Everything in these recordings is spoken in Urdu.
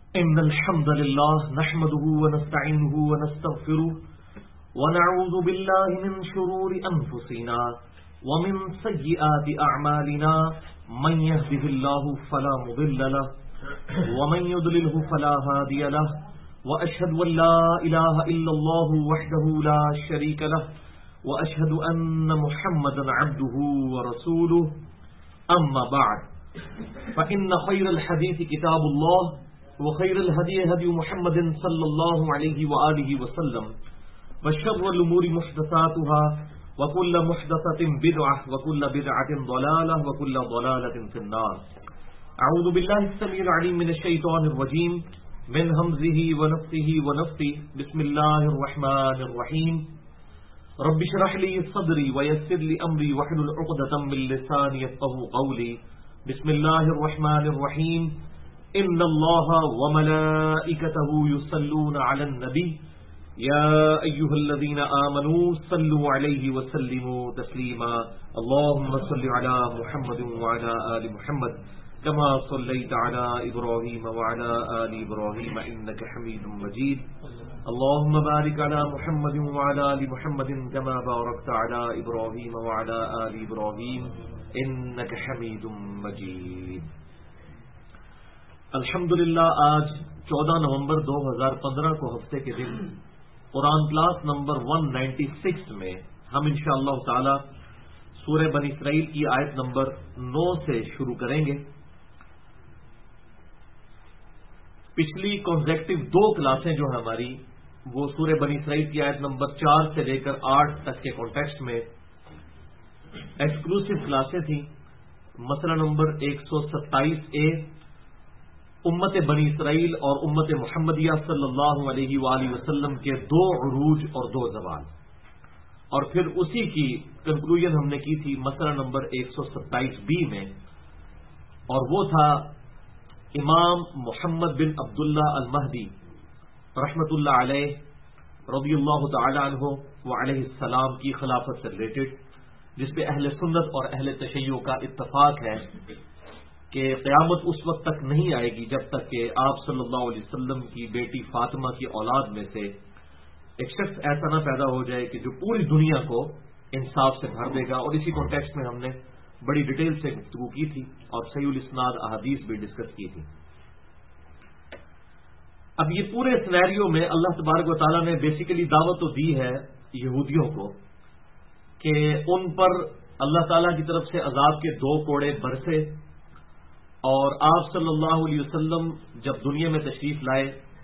إن الحمد لله نحمده ونستعينه ونستغفره ونعوذ بالله من شرور أنفسنا ومن سيئات أعمالنا من يهده الله فلا مضل له ومن يضلله فلا هادي له وأشهد أن لا إله إلا الله وحده لا شريك له وأشهد أن محمدا عبده ورسوله أما بعد فإن خير الحديث كتاب الله وخير الهدي هدي محمد صلى الله عليه وآله وسلم وشر الأمور محدثاتها وكل محدثة بدعة وكل بدعة ضلالة وكل ضلالة في النار. أعوذ بالله السميع العليم من الشيطان الرجيم من همزه ونفثه ونفثه. بسم الله الرحمن الرحيم. رب اشرح لي صدري ويسر لي أمري واحلل عقدة من لساني يفقهوا قولي. بسم الله الرحمن الرحيم. إن الله وملائكته يصلون على النبي يا أيها الذين آمنوا صلوا عليه وسلموا تسليما. اللهم صل على محمد وعلى آل محمد كما صليت على إبراهيم وعلى آل إبراهيم إنك حميد مجيد. اللهم بارك على محمد وعلى آل محمد كما باركت على إبراهيم وعلى آل إبراهيم إنك حميد مجيد. الحمدللہ آج 14 نومبر 2015 کو ہفتے کے دن قرآن کلاس نمبر 196 میں ہم انشاءاللہ تعالی سورہ بنی اسرائیل کی آیت نمبر 9 سے شروع کریں گے. پچھلی کنزیکٹو 2 کلاسیں جو ہیں ہماری وہ سورہ بنی اسرائیل کی آیت نمبر 4 سے لے کر 8 تک کے کانٹیکسٹ میں ایکسکلوسیو کلاسیں تھیں. مسئلہ نمبر 127A امت بنی اسرائیل اور امت محمدیہ صلی اللہ علیہ وآلہ وسلم کے 2 عروج اور 2 زوال، اور پھر اسی کی کنکلوژن ہم نے کی تھی مسئلہ نمبر 127B میں، اور وہ تھا امام محمد بن عبداللہ المہدی رحمۃ اللہ علیہ رضی اللہ تعالی عنہ وعلیہ السلام کی خلافت سے ریلیٹڈ، جس پہ اہل سنت اور اہل تشیع کا اتفاق ہے کہ قیامت اس وقت تک نہیں آئے گی جب تک کہ آپ صلی اللہ علیہ وسلم کی بیٹی فاطمہ کی اولاد میں سے ایک شخص ایسا نہ پیدا ہو جائے کہ جو پوری دنیا کو انصاف سے بھر دے گا. اور اسی کانٹیکسٹ میں ہم نے بڑی ڈیٹیل سے گفتگو کی تھی اور صحیح الاسناد احادیث بھی ڈسکس کی تھی. اب یہ پورے سینیریو میں اللہ تبارک و تعالیٰ نے بیسیکلی دعوت تو دی ہے یہودیوں کو کہ ان پر اللہ تعالیٰ کی طرف سے عذاب کے 2 کوڑے برسے، اور آپ صلی اللہ علیہ وسلم جب دنیا میں تشریف لائے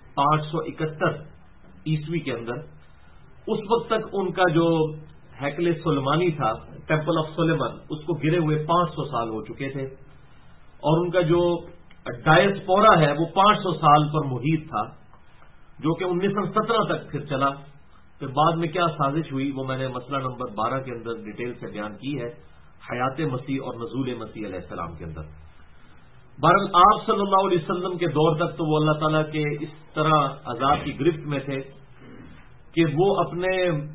571 عیسوی کے اندر، اس وقت تک ان کا جو ہیکل سلیمانی تھا، ٹیمپل آف سلیمان، اس کو گرے ہوئے 500 سال ہو چکے تھے، اور ان کا جو ڈائسپورا ہے وہ 500 سال پر محیط تھا، جو کہ 1917 تک پھر چلا. پھر بعد میں کیا سازش ہوئی وہ میں نے مسئلہ نمبر 12 کے اندر ڈیٹیل سے بیان کی ہے، حیات مسیح اور نزول مسیح علیہ السلام کے اندر. بہرحال آپ صلی اللہ علیہ وسلم کے دور تک تو وہ اللہ تعالیٰ کے اس طرح عذاب کی گرفت میں تھے کہ وہ اپنے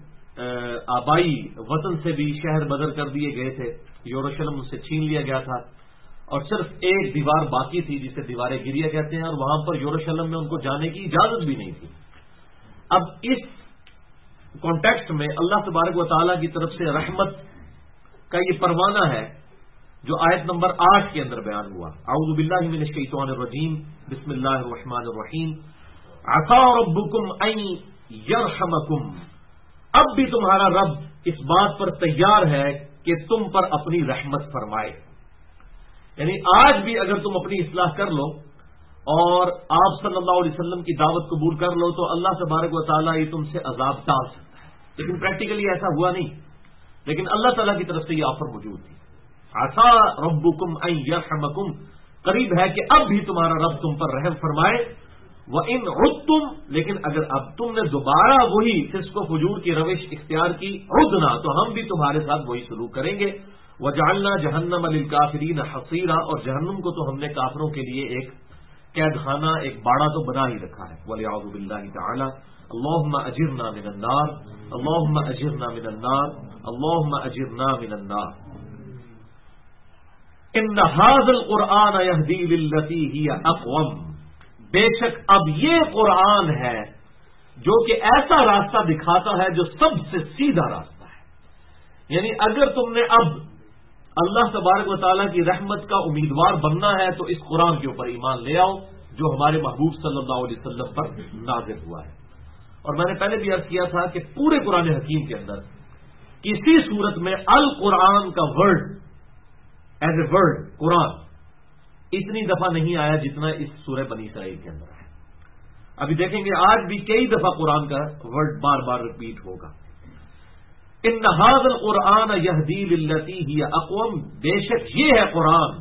آبائی وطن سے بھی شہر بدر کر دیے گئے تھے. یروشلم ان سے چھین لیا گیا تھا، اور صرف ایک دیوار باقی تھی جسے دیوار گریہ کہتے ہیں، اور وہاں پر یروشلم میں ان کو جانے کی اجازت بھی نہیں تھی. اب اس کانٹیکسٹ میں اللہ تبارک و تعالیٰ کی طرف سے رحمت کا یہ پروانہ ہے جو آیت نمبر 8 کے اندر بیان ہوا. اعوذ باللہ من الشیطان الرجیم. بسم اللہ الرحمن الرحیم. عسى ربکم ان یرحمکم. اب بھی تمہارا رب اس بات پر تیار ہے کہ تم پر اپنی رحمت فرمائے. یعنی آج بھی اگر تم اپنی اصلاح کر لو اور آپ صلی اللہ علیہ وسلم کی دعوت قبول کر لو تو اللہ تبارک و تعالیٰ یہ تم سے عذاب ٹال سکتا ہے. لیکن پریکٹیکلی ایسا ہوا نہیں، لیکن اللہ تعالیٰ کی طرف سے یہ آفر موجود تھی. عسى ربکم ان یرحمکم، قریب ہے کہ اب بھی تمہارا رب تم پر رحم فرمائے. وَإِنْ عُدْتُمْ، لیکن اگر اب تم نے دوبارہ وہی فسق و فجور کی روش اختیار کی، عدنا، تو ہم بھی تمہارے ساتھ وہی سلوک کریں گے. وَجَعَلْنَا جَهَنَّمَ لِلْكَافِرِينَ حَصِيرًا، اور جہنم کو تو ہم نے کافروں کے لیے ایک قید خانہ، ایک باڑہ تو بنا ہی رکھا ہے. وَلِعَوْذُ بِاللَّهِ تَعَالَى. اللهم اجرنا من النار، اللهم اجرنا من النار، اللهم اجرنا من النار. ان هذا القرآن يهدي للتي هي اقوم. بے شک اب یہ قرآن ہے جو کہ ایسا راستہ دکھاتا ہے جو سب سے سیدھا راستہ ہے. یعنی اگر تم نے اب اللہ تبارک و تعالیٰ کی رحمت کا امیدوار بننا ہے تو اس قرآن کے اوپر ایمان لے آؤ جو ہمارے محبوب صلی اللہ علیہ وسلم پر نازل ہوا ہے. اور میں نے پہلے بھی عرض کیا تھا کہ پورے قرآن حکیم کے اندر کسی صورت میں القرآن کا ورڈ ایز اے ورڈ قرآن اتنی دفعہ نہیں آیا جتنا اس سورہ بنی اسرائیل کے اندر ہے. ابھی دیکھیں گے آج بھی کئی دفعہ قرآن کا ورڈ بار بار ریپیٹ ہوگا. ان ھذا القرآن یہدی للتی ہی اقوم، بے شک یہ ہے قرآن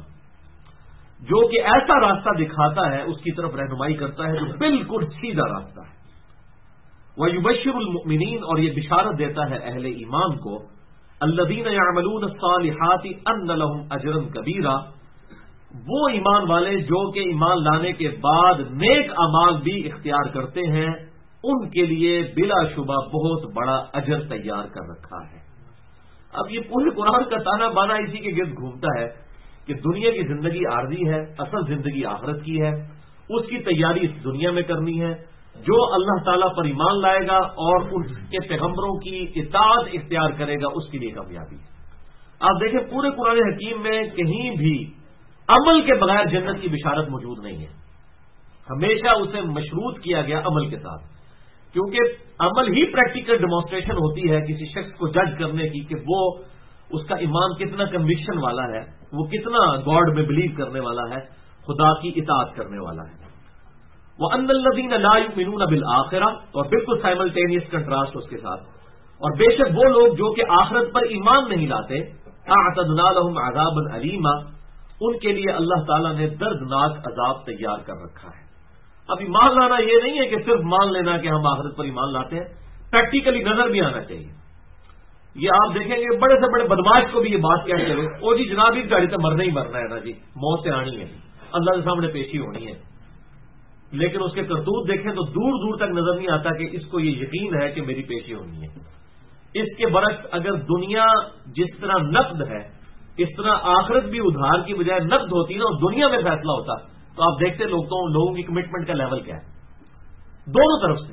جو کہ ایسا راستہ دکھاتا ہے، اس کی طرف رہنمائی کرتا ہے جو بالکل سیدھا راستہ ہے. وَيُبَشِّرُ الْمُؤْمِنِينَ، اور یہ بشارت دیتا ہے اہل ایمان کو، الَّذِينَ يَعْمَلُونَ الصَّالِحَاتِ أَنَّ لَهُمْ أَجْرًا كَبِيرًا، وہ ایمان والے جو کہ ایمان لانے کے بعد نیک اعمال بھی اختیار کرتے ہیں، ان کے لیے بلا شبہ بہت بڑا اجر تیار کر رکھا ہے. اب یہ پورے قرآن کا تانا بانا اسی کے گرد گھومتا ہے کہ دنیا کی زندگی عارضی ہے، اصل زندگی آخرت کی ہے. اس کی تیاری اس دنیا میں کرنی ہے. جو اللہ تعالیٰ پر ایمان لائے گا اور ان کے پیغمبروں کی اطاعت اختیار کرے گا اس کے لیے کامیابی. آپ دیکھیں پورے قرآن حکیم میں کہیں بھی عمل کے بغیر جنت کی بشارت موجود نہیں ہے. ہمیشہ اسے مشروط کیا گیا عمل کے ساتھ، کیونکہ عمل ہی پریکٹیکل ڈیمانسٹریشن ہوتی ہے کسی شخص کو جج کرنے کی کہ وہ اس کا ایمان کتنا کنوکشن والا ہے، وہ کتنا گاڈ میں بلیو کرنے والا ہے، خدا کی اطاعت کرنے والا ہے. وَأَنَّ الَّذِينَ لَا يُؤْمِنُونَ بِالْآخِرَةِ، اور بالکل سائملٹینیس کنٹراسٹ اس کے ساتھ، اور بے شک وہ لوگ جو کہ آخرت پر ایمان نہیں لاتے، أَعْتَدْنَا لَهُمْ عَذَابًا أَلِيمًا، ان کے لیے اللہ تعالیٰ نے دردناک عذاب تیار کر رکھا ہے. اب ایمان لانا یہ نہیں ہے کہ صرف مان لینا کہ ہم آخرت پر ایمان لاتے ہیں، پریکٹیکلی نظر بھی آنا چاہیے. یہ آپ دیکھیں گے بڑے سے بڑے بدماش کو بھی یہ بات کہتے ہوئے، او جی جناب اس گاڑی تو مرنا ہی مرنا ہے نا جی، موت سے آنی ہے، اللہ کے سامنے پیشی ہونی ہے. لیکن اس کے کرتوت دیکھیں تو دور دور تک نظر نہیں آتا کہ اس کو یہ یقین ہے کہ میری پیشی ہونی ہے. اس کے برعکس اگر دنیا جس طرح نقد ہے اس طرح آخرت بھی ادھار کی بجائے نقد ہوتی نا اور دنیا میں فیصلہ ہوتا تو آپ دیکھتے لوگوں کی کمٹمنٹ کا لیول کیا ہے دونوں طرف سے.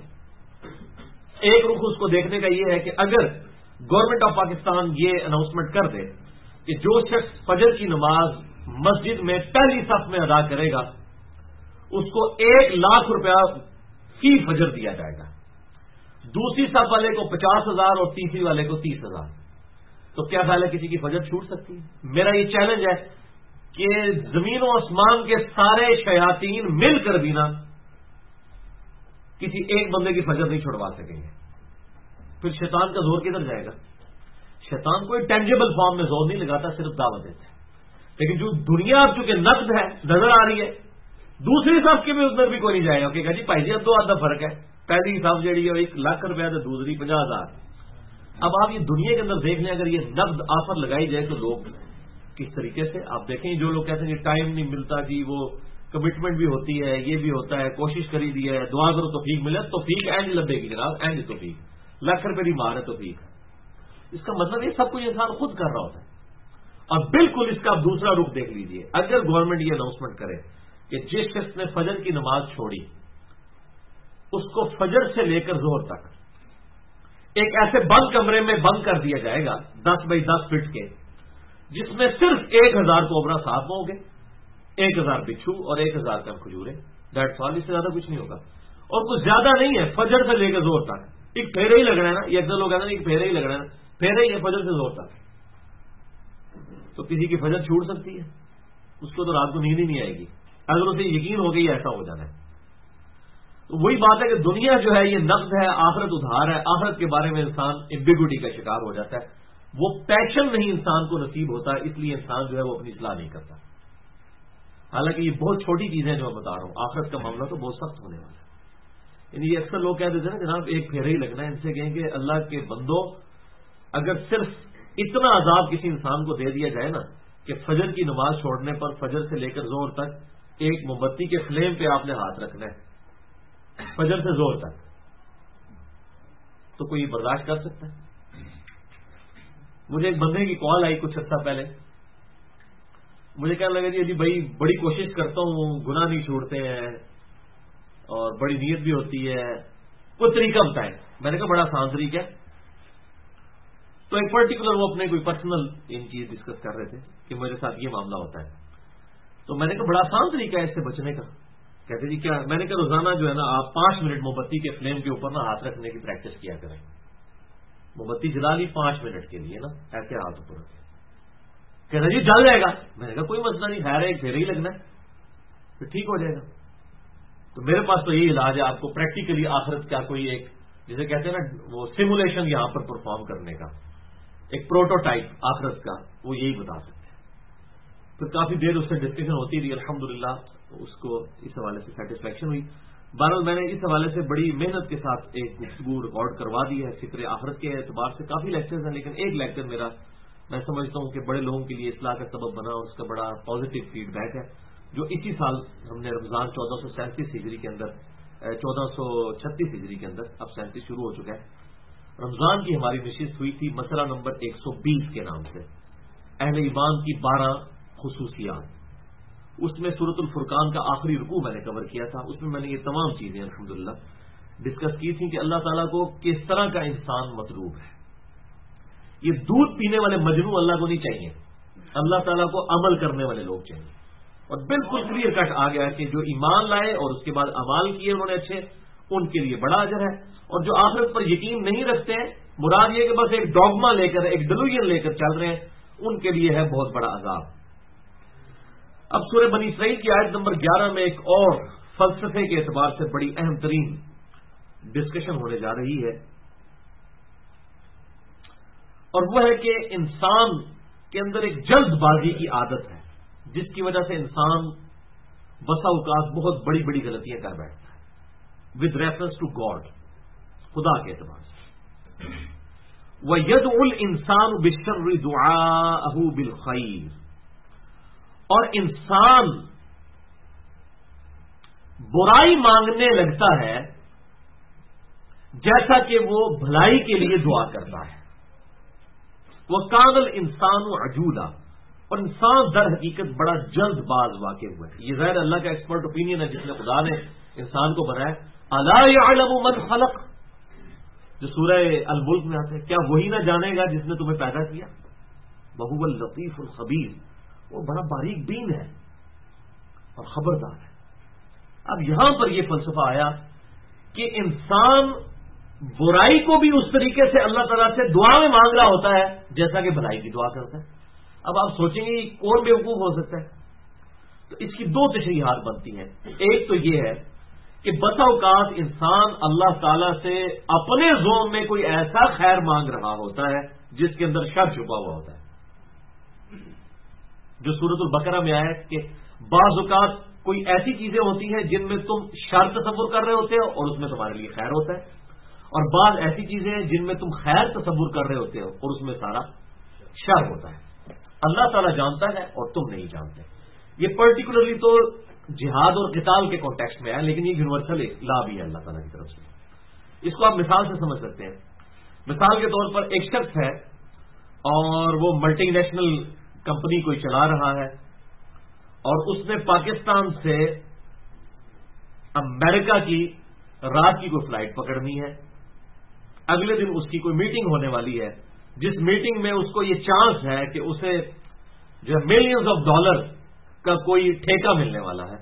ایک رخ اس کو دیکھنے کا یہ ہے کہ اگر گورنمنٹ آف پاکستان یہ اناؤنسمنٹ کر دے کہ جو شخص فجر کی نماز مسجد میں پہلی صف میں ادا کرے گا اس کو 1,00,000 روپیہ فی فجر دیا جائے گا، دوسری صف والے کو 50,000 اور تیسری والے کو 30,000، تو کیا خیال ہے کسی کی فجر چھوٹ سکتی ہے؟ میرا یہ چیلنج ہے کہ زمین و آسمان کے سارے شیاطین مل کر بھی نا کسی ایک بندے کی فجر نہیں چھڑوا سکیں گے. پھر شیطان کا زور کدھر جائے گا؟ شیطان کوئی ٹینجیبل فارم میں زور نہیں لگاتا، صرف دعوت دیتا ہے. لیکن جو دنیا اب چونکہ نقد ہے نظر آ رہی ہے، دوسری صف کے بھی ادھر بھی کوئی نہیں جائے گا کہ جی بھائی جی اب 2 آدھا فرق ہے، پہلی صف جہی ہے 1,00,000 روپیہ تو دوسری 50,000. اب آپ یہ دنیا کے اندر دیکھ لیں اگر یہ نقد آفر لگائی جائے تو لوگ کس طریقے سے، آپ دیکھیں جو لوگ کہتے ہیں کہ ٹائم نہیں ملتا جی، وہ کمٹمنٹ بھی ہوتی ہے، یہ بھی ہوتا ہے، کوشش کری دی ہے، دعا کرو توفیق ملے، توفیق اینج لبے گی جناب، اینج توفیق، 1,00,000 روپے کی مار ہے توفیق. اس کا مطلب یہ سب کچھ انسان خود کر رہا ہوتا ہے. اور بالکل اس کا دوسرا رخ دیکھ لیجئے، اگر گورنمنٹ یہ اناؤنسمنٹ کرے کہ جس شخص نے فجر کی نماز چھوڑی اس کو فجر سے لے کر ظہر تک ایک ایسے بند کمرے میں بند کر دیا جائے گا 10 بائی 10 فٹ کے، جس میں صرف 1,000 کوبرا صاف ہوں گے، 1,000 بچھو اور 1,000 کم کھجورے، دیٹس آل، اس سے زیادہ کچھ نہیں ہوگا. اور کچھ زیادہ نہیں ہے، فجر سے لے کر زہر تک ایک پھیرا ہی لگنا ہے نا. یہ اکثر لوگ کہتے ہیں ایک پھیرا ہی لگنا ہے نا، پھیرا ہی ہے فجر سے زہر تک. تو کسی کی فجر چھوٹ سکتی ہے؟ اس کو تو رات کو نیند ہی نہیں آئے گی اگر اسے یقین ہو گئی ایسا ہو جانا ہے. تو وہی بات ہے کہ دنیا جو ہے یہ نقد ہے، آخرت ادھار ہے. آخرت کے بارے میں انسان ایمبیگوٹی کا شکار ہو جاتا ہے، وہ پیشن نہیں انسان کو نصیب ہوتا، اس لیے انسان جو ہے وہ اپنی اصلاح نہیں کرتا. حالانکہ یہ بہت چھوٹی چیزیں جو میں بتا رہا ہوں، آخرت کا معاملہ تو بہت سخت ہونے والا ہے. یعنی یہ اکثر لوگ کہہ دیتے ہیں نا جناب ایک پھیرا ہی لگنا ہے. ان سے کہیں کہ اللہ کے بندوں اگر صرف اتنا عذاب کسی انسان کو دے دیا جائے نا کہ فجر کی نماز چھوڑنے پر فجر سے لے کر زہر تک ایک موم بتی کے فلیم پہ آپ نے ہاتھ رکھنا ہے فجر سے زہر تک، تو کوئی برداشت کر سکتا ہے؟ مجھے ایک بندے کی کال آئی کچھ عرصہ پہلے، مجھے کہنے لگا جی بھائی بڑی کوشش کرتا ہوں، گناہ نہیں چھوڑتے ہیں، اور بڑی نیت بھی ہوتی ہے، کوئی طریقہ بتائیں. میں نے کہا بڑا آسان طریقہ ہے. تو ایک پرٹیکولر وہ اپنے کوئی پرسنل ان چیز ڈسکس کر رہے تھے کہ میرے ساتھ یہ معاملہ ہوتا ہے. تو میں نے کہا بڑا آسان طریقہ ہے اس سے بچنے کا. کہتے جی کیا؟ میں نے کہا روزانہ جو ہے نا آپ 5 منٹ موم بتی کے فلیم کے اوپر نا ہاتھ رکھنے کی پریکٹس کیا کریں. موم بتی جلا لی 5 منٹ کے لیے نا، ایسے ہاتھ اوپر رکھے. کہتے جی جل جائے گا. میں نے کہا کوئی مسئلہ نہیں، خیر ایک پھر ہی لگنا ہے، پھر ٹھیک ہو جائے گا. تو میرے پاس تو یہی علاج ہے آپ کو پریکٹیکلی آخرت کا کوئی ایک جسے کہتے ہیں نا وہ سیمولیشن یہاں پر پرفارم کرنے کا ایک پروٹوٹائپ آخرت کا، وہ یہی بتا سکتے ہیں. پھر کافی دیر اس سے ڈسکشن ہوتی رہی، الحمدللہ اس کو اس حوالے سے سیٹسفیکشن ہوئی. بہرحال میں نے اس حوالے سے بڑی محنت کے ساتھ ایک گفتگو ریکارڈ کروا دی ہے. فکر آخرت کے اعتبار سے کافی لیکچرز ہیں، لیکن ایک لیکچر میرا میں سمجھتا ہوں کہ بڑے لوگوں کے لیے اصلاح کا سبب بنا اور اس کا بڑا پازیٹیو فیڈ بیک ہے، جو اسی سال ہم نے رمضان 1437 ہجری کے اندر 1436 ہجری کے اندر، اب 37 شروع ہو چکا ہے. رمضان کی ہماری نشست ہوئی تھی مسئلہ نمبر 120 کے نام سے، اہل ایمان کی 12 خصوصیات. اس میں سورۃ الفرقان کا آخری رکوع میں نے کور کیا تھا. اس میں نے یہ تمام چیزیں الحمدللہ ڈسکس کی تھیں کہ اللہ تعالیٰ کو کس طرح کا انسان مطلوب ہے. یہ دودھ پینے والے مجنو اللہ کو نہیں چاہیے، اللہ تعالیٰ کو عمل کرنے والے لوگ چاہیے. اور بالکل کلیئر کٹ آ گیا کہ جو ایمان لائے اور اس کے بعد اعمال کیے انہوں نے اچھے، ان کے لیے بڑا اجر ہے. اور جو آخرت پر یقین نہیں رکھتے ہیں، مراد یہ کہ بس ایک ڈوگما لے کر ایک ڈیلوژن لے کر چل رہے ہیں، ان کے لیے ہے بہت بڑا عذاب. اب سورہ بنی اسرائیل کی آیت نمبر 11 میں ایک اور فلسفے کے اعتبار سے بڑی اہم ترین ڈسکشن ہونے جا رہی ہے، اور وہ ہے کہ انسان کے اندر ایک جلد بازی کی عادت ہے جس کی وجہ سے انسان بسا اوقات بہت بڑی بڑی غلطیاں کر بیٹھتا ہے ود ریفرنس ٹو گاڈ، خدا کے اعتبار سے. وَيَدْعُ الْإِنسَانُ بِالشَّرِّ دُعَاءَهُ بِالْخَيْرِ، اور انسان برائی مانگنے لگتا ہے جیسا کہ وہ بھلائی کے لیے دعا کرتا ہے. وَكَانَ الْإِنسَانُ عَجُولًا، اور انسان در حقیقت بڑا جلد باز واقع ہوا ہے. یہ ظاہر اللہ کا ایکسپرٹ اوپینین ہے جس نے خدا نے انسان کو بنایا. اَلَا يَعْلَمُ مَنْ خَلَقَ، جو سورہ الملک میں آتے ہیں، کیا وہی نہ جانے گا جس نے تمہیں پیدا کیا؟ وَهُوَ اللَّطِيفُ الْخَبِيرُ، وہ بڑا باریک بین ہے اور خبردار ہے. اب یہاں پر یہ فلسفہ آیا کہ انسان برائی کو بھی اس طریقے سے اللہ تعالیٰ سے دعا میں مانگ رہا ہوتا ہے جیسا کہ بھلائی کی دعا کرتا ہے. اب آپ سوچیں گے کون بیوقوف ہو سکتا ہے؟ تو اس کی 2 تشریحات بنتی ہیں. ایک تو یہ ہے کہ بسا اوقات انسان اللہ تعالیٰ سے اپنے زوم میں کوئی ایسا خیر مانگ رہا ہوتا ہے جس کے اندر شر چھپا ہوا ہوتا ہے، جو سورۃ البقرہ میں آیا کہ بعض اوقات کوئی ایسی چیزیں ہوتی ہیں جن میں تم شر تصور کر رہے ہوتے ہو اور اس میں تمہارے لیے خیر ہوتا ہے، اور بعض ایسی چیزیں ہیں جن میں تم خیر تصور کر رہے ہوتے ہو اور اس میں سارا شر ہوتا ہے. اللہ تعالیٰ جانتا ہے اور تم نہیں جانتے. یہ پرٹیکولرلی تو جہاد اور قتال کے کانٹیکسٹ میں ہے، لیکن یہ یونیورسل لا بھی ہے اللہ تعالیٰ کی طرف سے. اس کو آپ مثال سے سمجھ سکتے ہیں. مثال کے طور پر ایک شخص ہے اور وہ ملٹی نیشنل کمپنی کوئی چلا رہا ہے، اور اس نے پاکستان سے امریکہ کی رات کی کوئی فلائٹ پکڑنی ہے. اگلے دن اس کی کوئی میٹنگ ہونے والی ہے جس میٹنگ میں اس کو یہ چانس ہے کہ اسے جو ہے ملینز آف ڈالر کا کوئی ٹھیکہ ملنے والا ہے.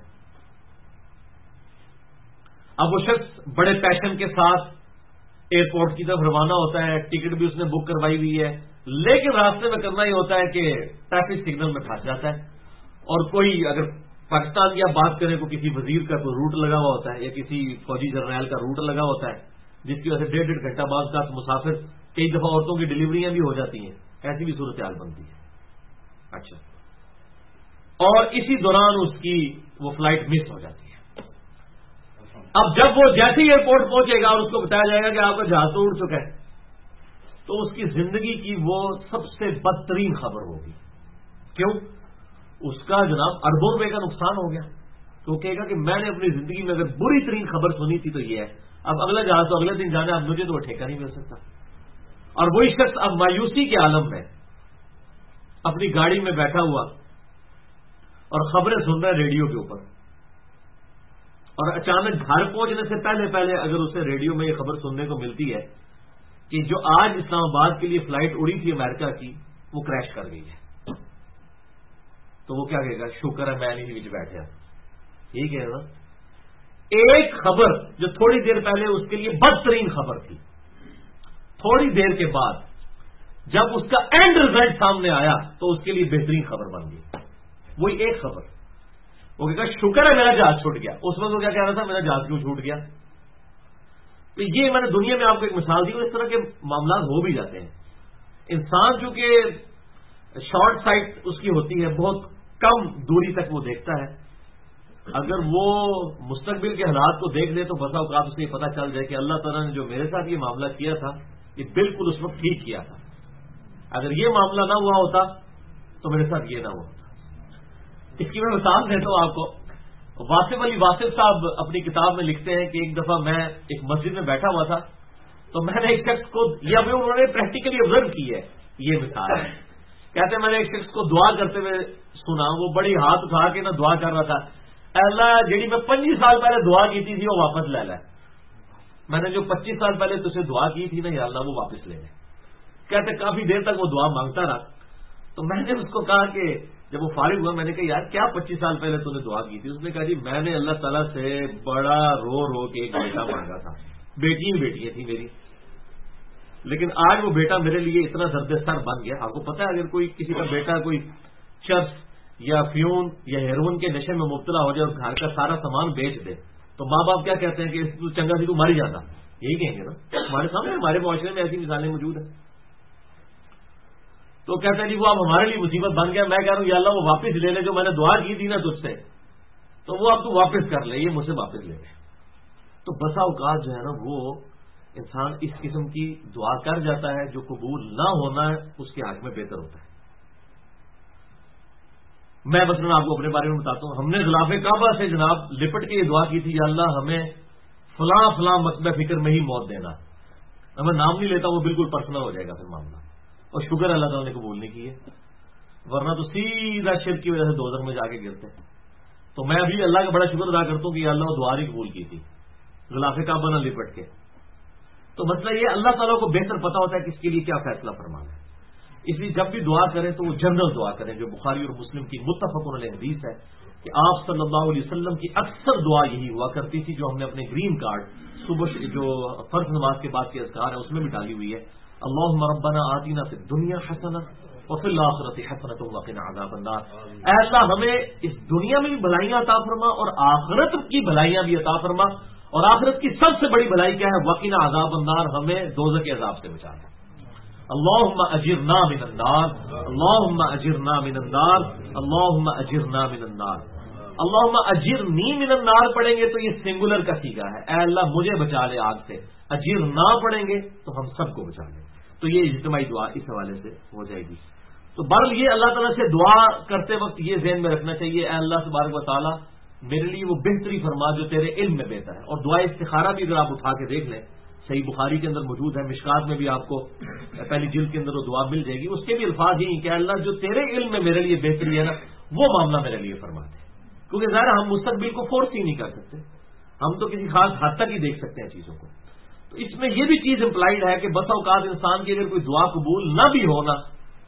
اب وہ شخص بڑے پیشن کے ساتھ ایئرپورٹ کی طرف روانہ ہوتا ہے، ٹکٹ بھی اس نے بک کروائی ہوئی ہے، لیکن راستے میں کرنا ہی ہوتا ہے کہ ٹریفک سگنل میں پھنس جاتا ہے. اور کوئی اگر پاکستان کی آپ بات کریں تو کسی وزیر کا کوئی روٹ لگا ہوا ہوتا ہے یا کسی فوجی جرنیل کا روٹ لگا ہوتا ہے جس کی وجہ سے 1.5 گھنٹہ بعد کا مسافر، کئی دفعہ عورتوں کی ڈلیوریاں بھی ہو جاتی ہیں، ایسی بھی صورتحال بنتی ہے. اچھا، اور اسی دوران اس کی وہ فلائٹ مس ہو جاتی ہے. اب جب وہ جیسے ہی ایئرپورٹ پہنچے گا اور اس کو بتایا جائے گا کہ آپ کا جہاز تو اڑ چکا ہے، تو اس کی زندگی کی وہ سب سے بدترین خبر ہوگی. کیوں؟ اس کا جناب اربوں روپے کا نقصان ہو گیا. تو وہ کہے گا کہ میں نے اپنی زندگی میں اگر بری ترین خبر سنی تھی تو یہ ہے، اب اگلا جہاز تو اگلے دن جانا، اب مجھے تو وہ ٹھیکہ نہیں مل سکتا. اور وہی شخص اب مایوسی کے عالم میں اپنی گاڑی میں بیٹھا ہوا اور خبریں سن رہا ہے ریڈیو کے اوپر، اور اچانک گھر پہنچنے سے پہلے پہلے اگر اسے ریڈیو میں یہ خبر سننے کو ملتی ہے کہ جو آج اسلام آباد کے لیے فلائٹ اڑی تھی امریکہ کی وہ کریش کر گئی ہے، تو وہ کیا کہے گا؟ شکر ہے میں نہیں بیچ بیٹھا. ٹھیک ہے نا. ایک خبر جو تھوڑی دیر پہلے اس کے لیے بدترین خبر تھی، تھوڑی دیر کے بعد جب اس کا اینڈ ریزلٹ سامنے آیا تو اس کے لیے بہترین خبر بن گئی. وہی ایک خبر، وہ کہا شکر ہے میرا جہاز چھوٹ گیا. اس وقت وہ کیا کہہ رہا تھا؟ میرا جہاز کیوں چھوٹ گیا؟ تو یہ میں نے دنیا میں آپ کو ایک مثال دی. اس طرح کے معاملات ہو بھی جاتے ہیں. انسان چونکہ شارٹ سائٹ اس کی ہوتی ہے، بہت کم دوری تک وہ دیکھتا ہے. اگر وہ مستقبل کے حالات کو دیکھ لے تو بسا اوقات اسے یہ پتہ چل جائے کہ اللہ تعالیٰ نے جو میرے ساتھ یہ معاملہ کیا تھا یہ بالکل اس وقت ٹھیک کیا تھا. اگر یہ معاملہ نہ ہوا ہوتا تو میرے ساتھ یہ نہ ہوا ہوتا. اس کی میں مثال دیتا ہوں آپ کو. واصف علی واصف صاحب اپنی کتاب میں لکھتے ہیں کہ ایک دفعہ میں ایک مسجد میں بیٹھا ہوا تھا تو میں نے ایک شخص کو، یا پھر انہوں نے پریکٹیکلی آبزرو کی ہے یہ مثال ہے. کہتے ہیں میں نے ایک شخص کو دعا کرتے ہوئے سنا، وہ بڑی ہاتھ اٹھا کے نہ دعا کر رہا تھا، اللہ جیڑی میں 25 سال پہلے دعا کی تھی وہ واپس لے لے. میں نے جو 25 سال پہلے تجھے دعا کی تھی نا یا اللہ وہ واپس لے لے. کہتے کافی دیر تک وہ دعا مانگتا رہا. تو میں نے اس کو کہا کہ جب وہ فارغ ہوا میں نے کہا یار کیا 25 سال پہلے تو نے دعا کی تھی؟ اس نے کہا جی میں نے اللہ تعالیٰ سے بڑا رو رو کے ایک بیٹا مانگا تھا. بیٹیاں تھی میری، لیکن آج وہ بیٹا میرے لیے اتنا زرد سر بن گیا. آپ کو پتا ہے اگر کوئی کسی کا بیٹا کوئی چرس یا فیون یا ہیروئن کے نشے میں مبتلا ہو جائے اور گھر کا سارا سامان بیچ دے تو ماں باپ کیا کہتے ہیں کہ تو چنگا سی تو مر ہی جاتا. یہی کہیں گے نا. ہمارے سامنے ہمارے معاشرے میں ایسی مثالیں موجود ہیں. تو کہتے ہیں جی وہ اب ہمارے لیے مصیبت بن گیا. میں کہہ رہا ہوں یا اللہ وہ واپس لے لے جو میں نے دعا کی تھی نا تجھ سے، تو وہ اب تو واپس کر لے، یہ مجھ سے واپس لے لے. تو بسا اوقات جو ہے نا وہ انسان اس قسم کی دعا کر جاتا ہے جو قبول نہ ہونا ہے اس کے حق میں بہتر ہوتا ہے. میں مثلاً آپ کو اپنے بارے میں بتاتا ہوں. ہم نے غلاف کعبہ سے جناب لپٹ کے یہ دعا کی تھی یا اللہ ہمیں فلاں فلاں مطلب فکر میں ہی موت دینا. میں نام نہیں لیتا، وہ بالکل پرسنل ہو جائے گا پھر معاملہ. اور شکر اللہ تعالیٰ نے قبول نہیں کی ہے، ورنہ تو سیدھا شرک کی وجہ سے دوزخ میں جا کے گرتے. تو میں ابھی اللہ کا بڑا شکر ادا کرتا ہوں کہ اللہ دعا ہی قبول کی تھی غلاف کعبہ نہ لپٹ کے. تو مسئلہ یہ اللہ تعالیٰ کو بہتر پتا ہوتا ہے کہ اس کے لیے کیا فیصلہ فرمانا ہے. اس لیے جب بھی دعا کریں تو وہ جنرل دعا کریں جو بخاری اور مسلم کی متفق علیہ حدیث ہے کہ آپ صلی اللہ علیہ وسلم کی اکثر دعا یہی ہوا کرتی تھی جو ہم نے اپنے گرین کارڈ صبح جو فرض نماز کے بعد کے اذکار ہے اس میں بھی ڈالی ہوئی ہے. اللہم ربنا آتینا فی الدنیا حسنہ وفی الآخرۃ حسنۃ وقنا عذاب النار. اے اللہ ہمیں اس دنیا میں بھی بھلائیاں عطا فرما اور آخرت کی بھلائیاں بھی عطا فرما. اور آخرت کی سب سے بڑی بھلائی کیا ہے؟ وقنا عذاب النار، ہمیں دوزخ کے عذاب سے بچا دے. اللہم اجرنا من النار، اللہم اجرنا من النار، اللہم اجرنا من النار. اللہم اجرنی من النار پڑھیں گے تو یہ سنگولر کا سیگا ہے، اے اللہ مجھے بچا لے آگ سے. اجرنا پڑھیں گے تو ہم سب کو بچا لیں. تو یہ اجتماعی دعا اس حوالے سے ہو جائے گی. تو بہرحال یہ اللہ تعالیٰ سے دعا کرتے وقت یہ ذہن میں رکھنا چاہیے اے اللہ تبارک و تعالیٰ میرے لیے وہ بہتری فرما جو تیرے علم میں بہتر ہے. اور دعا استخارہ بھی اگر آپ اٹھا کے دیکھ لیں صحیح بخاری کے اندر موجود ہے، مشکات میں بھی آپ کو پہلی جلد کے اندر وہ دعا مل جائے گی. اس کے بھی الفاظ ہی کہ اللہ جو تیرے علم میں میرے لیے بہتری ہے نا وہ معاملہ میرے لیے فرما دے. کیونکہ ظاہر ہم مستقبل کو فورس ہی نہیں کر سکتے، ہم تو کسی خاص حد تک ہی دیکھ سکتے ہیں چیزوں کو. تو اس میں یہ بھی چیز امپلائڈ ہے کہ بسا اوقات انسان کی اگر کوئی دعا قبول نہ بھی ہونا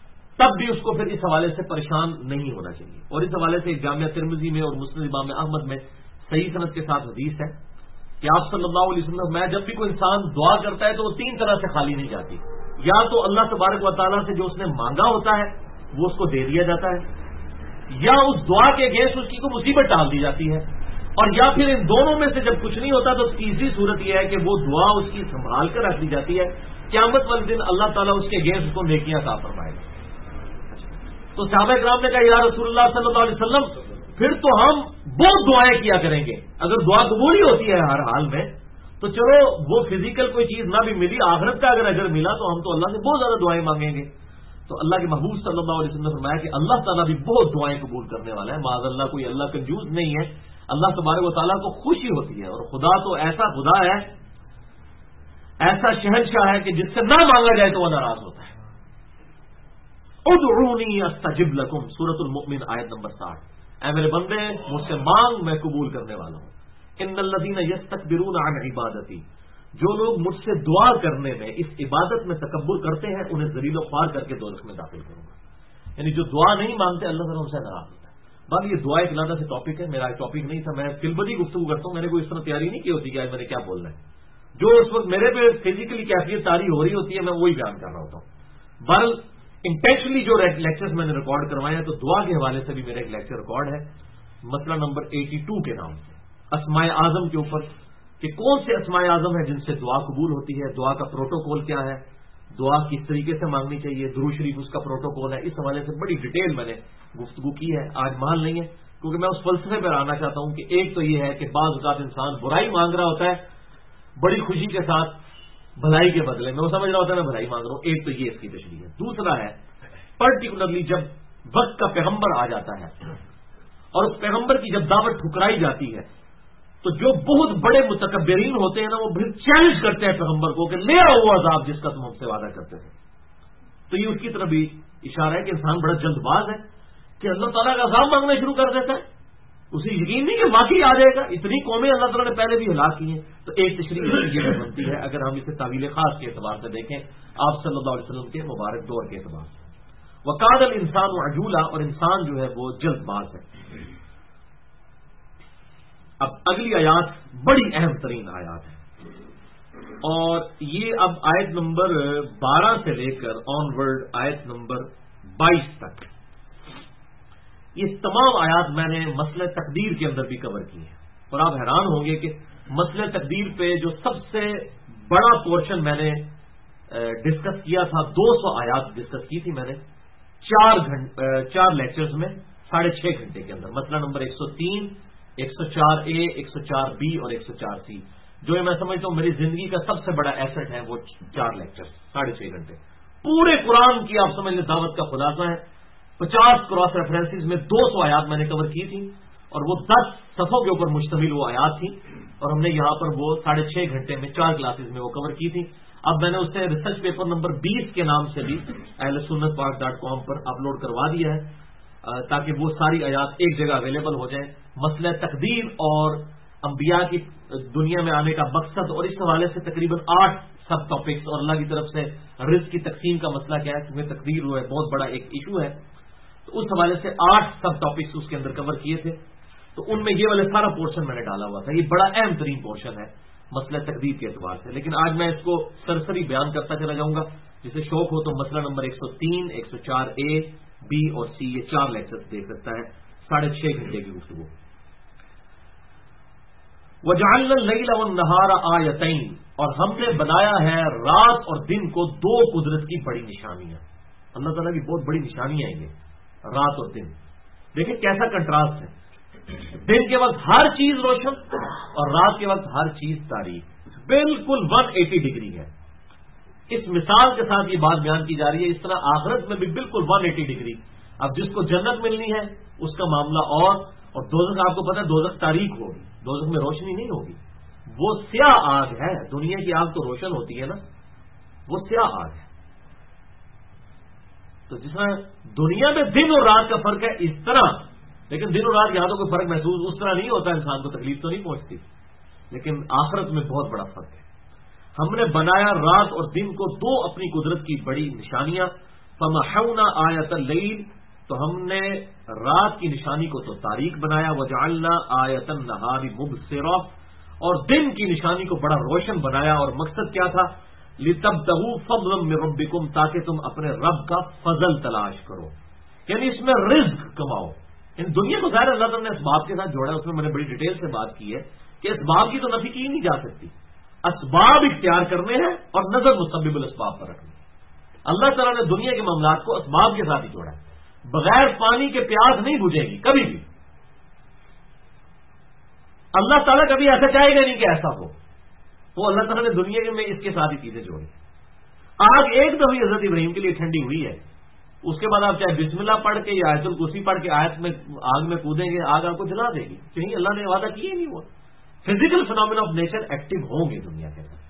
تب بھی اس کو پھر اس حوالے سے پریشان نہیں ہونا چاہیے. اور اس حوالے سے جامعہ ترمذی میں اور مسند امام احمد میں صحیح صنعت کے ساتھ حدیث ہے کہ آپ صلی اللہ علیہ وسلم میں جب بھی کوئی انسان دعا کرتا ہے تو وہ 3 طرح سے خالی نہیں جاتی. یا تو اللہ تبارک و تعالیٰ سے جو اس نے مانگا ہوتا ہے وہ اس کو دے دیا جاتا ہے، یا اس دعا کے اگینسٹ اس کی کوئی مصیبت ڈال دی جاتی ہے، اور یا پھر ان دونوں میں سے جب کچھ نہیں ہوتا تو تیسری صورت یہ ہے کہ وہ دعا اس کی سنبھال کر رکھ دی جاتی ہے. قیامت والے دن اللہ تعالیٰ اس کے اگینسٹ اس کو نیکیاں عطا فرمائے گا. تو صحابہ کرام نے کہا یا رسول اللہ صلی اللہ علیہ وسلم پھر تو ہم بہت دعائیں کیا کریں گے. اگر دعا قبول ہی ہوتی ہے ہر حال میں تو چلو وہ فزیکل کوئی چیز نہ بھی ملی، آخرت کا اگر ملا تو ہم تو اللہ سے بہت زیادہ دعائیں مانگیں گے. تو اللہ کے محبوب صلی اللہ علیہ وسلم نے فرمایا کہ اللہ تعالیٰ بھی بہت دعائیں قبول کرنے والا ہے. معاذ اللہ کوئی اللہ کنجوس نہیں ہے. اللہ تبارک و تعالیٰ کو خوشی ہوتی ہے، اور خدا تو ایسا خدا ہے، ایسا شہنشاہ ہے کہ جس سے نہ مانگا جائے تو وہ ناراض ہوتا ہے. ادعونی استجب لکم سورۃ المؤمن آیت نمبر 60. اے میرے بندے مجھ سے مانگ میں قبول کرنے والا ہوں. ان الذین یستکبرون عن عبادتی، جو لوگ مجھ سے دعا کرنے میں، اس عبادت میں تکبر کرتے ہیں، انہیں ذلیل و خوار کر کے دوزخ میں داخل کروں گا. یعنی جو دعا نہیں مانگتے اللہ تعالیٰ ان سے ناراض ہوتا ہے. باقی یہ دعا ایک علیحدہ سے ٹاپک ہے، میرا ٹاپک نہیں تھا، میں فلبدی گفتگو کرتا ہوں، میں نے کوئی اس طرح تیاری نہیں کی ہوتی کہ آج میں نے کیا بولنا ہے. جو اس وقت میرے پہ فزیکلی کیفیت طاری ہو رہی ہوتی ہے میں وہی بیان کر رہا ہوتا ہوں. بہرحال انٹینشنلی جو لیکچرز میں نے ریکارڈ کروائے ہیں، تو دعا کے حوالے سے بھی میرا ایک لیکچر ریکارڈ ہے، مسئلہ نمبر 82 کے نام سے، اسماء اعظم کے اوپر، کہ کون سے اسماء اعظم ہیں جن سے دعا قبول ہوتی ہے، دعا کا پروٹوکول کیا ہے، دعا کس طریقے سے مانگنی چاہیے، درود شریف اس کا پروٹوکول ہے. اس حوالے سے بڑی ڈیٹیل میں نے گفتگو کی ہے. آج محل نہیں ہے کیونکہ میں اس فلسفے پر آنا چاہتا ہوں کہ ایک تو یہ ہے کہ بعض اوقات انسان برائی مانگ رہا ہوتا ہے بڑی خوشی کے ساتھ بھلائی کے بدلے میں، وہ سمجھ رہا ہوتا ہے میں بھلائی مانگ رہا ہوں. ایک تو یہ اس کی تشریح ہے. دوسرا ہے پرٹیکولرلی جب وقت کا پیغمبر آ جاتا ہے اور اس پیغمبر کی جب دعوت ٹھکرائی جاتی ہے تو جو بہت بڑے متکبرین ہوتے ہیں نا، وہ پھر چیلنج کرتے ہیں پیغمبر کو کہ لے آؤ وہ عذاب جس کا تم ہم سے وعدہ کرتے تھے. تو یہ اس کی طرف بھی اشارہ ہے کہ انسان بڑا جلد باز ہے کہ اللہ تعالیٰ کا عذاب مانگنا شروع کر دیتا ہے، اسے یقین نہیں کہ واقعی آ جائے گا. اتنی قومیں اللہ تعالیٰ نے پہلے بھی ہلاک کی ہیں. تو ایک تشریح یہ بنتی ہے اگر ہم اسے تعویل خاص کے اعتبار سے دیکھیں، آپ صلی اللہ علیہ وسلم کے مبارک دور کے اعتبار سے. وقال الانسان عجولا، اور انسان جو ہے وہ جلد باز ہے. اب اگلی آیات بڑی اہم ترین آیات ہے، اور یہ اب آیت نمبر 12 سے لے کر آن ورڈ آیت نمبر 22 تک، یہ تمام آیات میں نے مسئلہ تقدیر کے اندر بھی کور کی ہیں. اور آپ حیران ہوں گے کہ مسئلہ تقدیر پہ جو سب سے بڑا پورشن میں نے ڈسکس کیا تھا، 200 آیات ڈسکس کی تھی میں نے 4 لیکچرز میں 6.5 گھنٹے کے اندر. مسئلہ نمبر 103، 104A، 104B اور 104C، جو میں سمجھتا ہوں میری زندگی کا سب سے بڑا ایسٹ ہے. وہ 4 لیکچر 6.5 گھنٹے پورے قرآن کی آپ سمجھ لیں دعوت کا خلاصہ ہے. 50 کراس ریفرنسز میں 200 آیات میں نے کور کی تھی، اور وہ 10 صفحوں کے اوپر مشتمل وہ آیات تھی، اور ہم نے یہاں پر وہ 6.5 گھنٹے میں 4 کلاسز میں وہ کور کی تھی. اب میں نے اسے ریسرچ پیپر نمبر 20 کے نام سے بھی ahlsunnatpark.com پر اپلوڈ کروا دیا ہے تاکہ وہ ساری آیات ایک جگہ اویلیبل ہو جائیں. مسئلہ تقدیر اور انبیاء کی دنیا میں آنے کا مقصد، اور اس حوالے سے تقریباً 8 سب ٹاپکس، اور اللہ کی طرف سے رزق کی تقسیم کا مسئلہ کیا ہے کیونکہ تقدیر وہ ہے بہت بڑا ایک ایشو ہے. تو اس حوالے سے 8 سب ٹاپکس اس کے اندر کور کیے تھے. تو ان میں یہ والے سارا پورشن میں نے ڈالا ہوا تھا. یہ بڑا اہم ترین پورشن ہے مسئلہ تقدیر کے اعتبار سے. لیکن آج میں اس کو سرسری بیان کرتا چلا جاؤں گا. جسے شوق ہو تو مسئلہ نمبر 103، 104A، B اور C، یہ 4 لیکچر دیکھ سکتا ہے. 6.5 گھنٹے کی گفتگو. وَجَعَلْنَا اللَّيْلَ وَالنَّهَارَ آیَتَيْنِ، اور ہم نے بنایا ہے رات اور دن کو 2 قدرت کی بڑی نشانیاں. اللہ تعالیٰ کی بہت بڑی نشانیاں ہیں یہ رات اور دن. دیکھیں کیسا کنٹراسٹ ہے، دن کے وقت ہر چیز روشن اور رات کے وقت ہر چیز تاریک، بالکل 180 ڈگری ہے. اس مثال کے ساتھ یہ بات بیان کی جا رہی ہے. اس طرح آخرت میں بھی بالکل 180 ڈگری. اب جس کو جنت ملنی ہے اس کا معاملہ اور دوزخ آپ کو پتا ہے دوزخ تاریک ہوگی، دوزخ میں روشنی نہیں ہوگی. وہ سیاہ آگ ہے. دنیا کی آگ تو روشن ہوتی ہے نا، وہ سیاہ آگ ہے. تو جس طرح دنیا میں دن اور رات کا فرق ہے اس طرح، لیکن دن اور رات یہاں تو کوئی فرق محسوس اس طرح نہیں ہوتا، انسان کو تکلیف تو نہیں پہنچتی، لیکن آخرت میں بہت بڑا فرق ہے. ہم نے بنایا رات اور دن کو 2 اپنی قدرت کی بڑی نشانیاں. فمحونا آیت اللیل، تو ہم نے رات کی نشانی کو تو تاریک بنایا. وجعلنا آیت النہار مبصرہ، اور دن کی نشانی کو بڑا روشن بنایا. اور مقصد کیا تھا؟ لتبتغوا فضلا من ربکم، تاکہ تم اپنے رب کا فضل تلاش کرو، یعنی اس میں رزق کماؤ. ان دنیا کو ظاہر اللہ تعالیٰ نے اسباب کے ساتھ جوڑا ہے. اس میں میں نے بڑی ڈیٹیل سے بات کی ہے کہ اسباب کی تو نفی کی نہیں جا سکتی. اسباب اختیار کرنے ہیں اور نظر مسبب الاسباب پر رکھنی. اللہ تعالیٰ نے دنیا کے معاملات کو اسباب کے ساتھ ہی جوڑا ہے. بغیر پانی کے پیاس نہیں بجھے گی کبھی بھی. اللہ تعالیٰ کبھی ایسا چاہے گا نہیں کہ ایسا ہو. تو اللہ تعالیٰ نے دنیا میں اس کے ساتھ ہی چیزیں جوڑی. آگ ایک دفعہ حضرت ابراہیم کے لیے ٹھنڈی ہوئی ہے، اس کے بعد آپ چاہے بسم اللہ پڑھ کے یا آیت الکرسی پڑھ کے آیت میں آگ میں کودیں گے، آگ آپ کو جلا دے گی. کہیں اللہ نے وعدہ کیا نہیں ہوا. Physical phenomena of nature active ہوں گے دنیا کے اندر.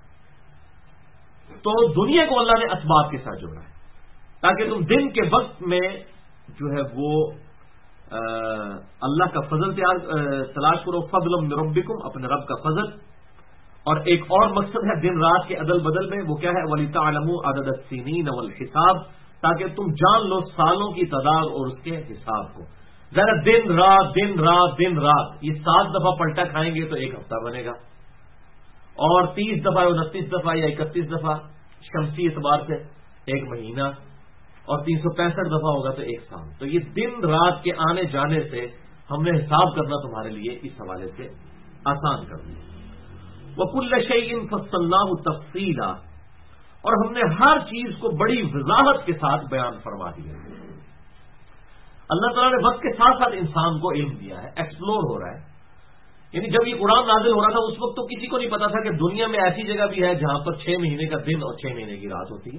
تو دنیا کو اللہ نے اسباب کے ساتھ جوڑا ہے تاکہ تم دن کے وقت میں جو ہے وہ اللہ کا فضل تلاش کرو، فضل من ربکم، اپنے رب کا فضل. اور ایک اور مقصد ہے دن رات کے عدل بدل میں، وہ کیا ہے؟ وَلِتَعْلَمُوا عَدَدَ السِّنِينَ وَالْحِسَابَ، تاکہ تم جان لو سالوں کی تعداد اور اس کے حساب کو. ذرا دن رات دن رات دن رات، یہ 7 دفعہ پلٹا کھائیں گے تو ایک ہفتہ بنے گا، اور 30 دفعہ 29 دفعہ یا 31 دفعہ شمسی اعتبار سے ایک مہینہ، اور 365 دفعہ ہوگا تو ایک سال. تو یہ دن رات کے آنے جانے سے ہم نے حساب کرنا تمہارے لیے اس حوالے سے آسان کر دیا. وَكُلَّ شَيْءٍ فَصَّلْنَاهُ تَفْصِيلًا، اور ہم نے ہر چیز کو بڑی وضاحت کے ساتھ بیان فرما دیا. اللہ تعالیٰ نے وقت کے ساتھ ساتھ انسان کو علم دیا ہے، ایکسپلور ہو رہا ہے. یعنی جب یہ قرآن نازل ہو رہا تھا اس وقت تو کسی کو نہیں پتا تھا کہ دنیا میں ایسی جگہ بھی ہے جہاں پر 6 مہینے کا دن اور 6 مہینے کی رات ہوتی ہے،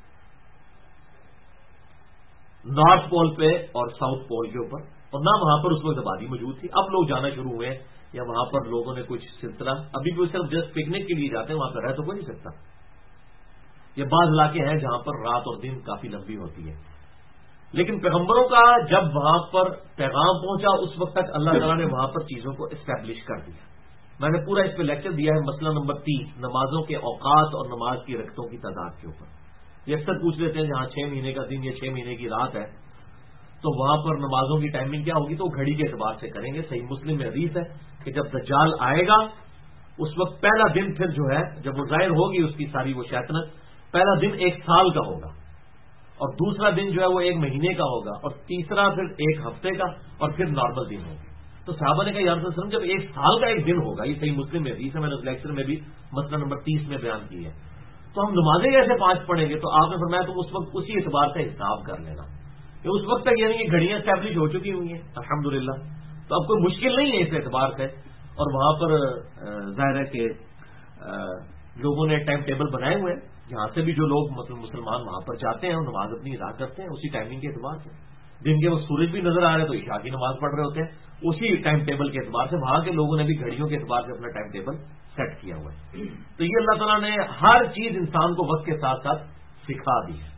نارتھ پول پہ اور ساؤتھ پول کے اوپر. اور نہ وہاں پر اس وقت آبادی موجود تھی. اب لوگ جانا شروع ہوئے یا وہاں پر لوگوں نے کچھ سلسلہ، ابھی کوئی صرف جسٹ پکنک کے لیے جاتے ہیں، وہاں پر رہ تو کوئی نہیں سکتا. یہ بعض علاقے ہیں جہاں پر رات اور دن کافی لمبی ہوتی ہے. لیکن پیغمبروں کا جب وہاں پر پیغام پہنچا اس وقت تک اللہ تعالیٰ نے وہاں پر چیزوں کو اسٹیبلش کر دیا. میں نے پورا اس پہ لیکچر دیا ہے، مسئلہ نمبر 3 نمازوں کے اوقات اور نماز کی رکعتوں کی تعداد کے اوپر. یہ اکثر پوچھ لیتے ہیں جہاں 6 مہینے کا دن یا 6 مہینے کی رات ہے تو وہاں پر نمازوں کی ٹائمنگ کیا ہوگی؟ تو گھڑی کے اعتبار سے کریں گے. صحیح مسلم میں حدیث ہے کہ جب دجال آئے گا اس وقت پہلا دن پھر جو ہے جب وہ ظاہر ہوگی اس کی ساری وہ شیطنت، پہلا دن 1 سال کا ہوگا، اور دوسرا دن جو ہے وہ 1 مہینے کا ہوگا، اور تیسرا پھر 1 ہفتے کا، اور پھر نارمل دن ہوگا. تو صحابہ نے کہا یا رسول اللہ جب 1 سال کا ایک دن ہوگا، یہ صحیح مسلم میں حدیث ہے، میں نے اس لیکچر میں بھی مسئلہ نمبر 30 میں بیان کی ہے، تو ہم نمازیں کیسے 5 پڑھیں گے؟ تو آپ نے فرمایا تم اس وقت اسی اعتبار سے حساب کر لینا کہ اس وقت تک یعنی یہ گھڑیاں اسٹیبلش ہو چکی ہوئی ہیں الحمدللہ. تو اب کوئی مشکل نہیں ہے اس اعتبار سے. اور وہاں پر ظاہر ہے کہ لوگوں نے ٹائم ٹیبل بنائے ہوئے ہیں، یہاں سے بھی جو لوگ مسلمان وہاں پر جاتے ہیں نماز اپنی ادا کرتے ہیں اسی ٹائمنگ کے اعتبار سے. دن کے وہ سورج بھی نظر آ رہے ہیں تو عشاء کی نماز پڑھ رہے ہوتے ہیں اسی ٹائم ٹیبل کے اعتبار سے. وہاں کے لوگوں نے بھی گھڑیوں کے اعتبار سے اپنا ٹائم ٹیبل سیٹ کیا ہوا ہے. تو یہ اللہ تعالیٰ نے ہر چیز انسان کو وقت کے ساتھ ساتھ سکھا دی ہے.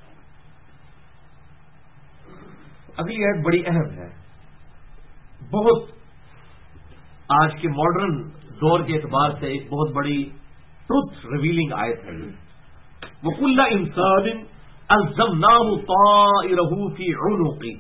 اگلی آیت بڑی اہم ہے، بہت آج کے ماڈرن دور کے اعتبار سے ایک بہت بڑی ٹروتھ ریویلنگ آیت ہے. وَكُلَّ إِنسَانٍ أَلْزَمْنَاهُ طَائِرَهُ فِي عُنُقِهِ،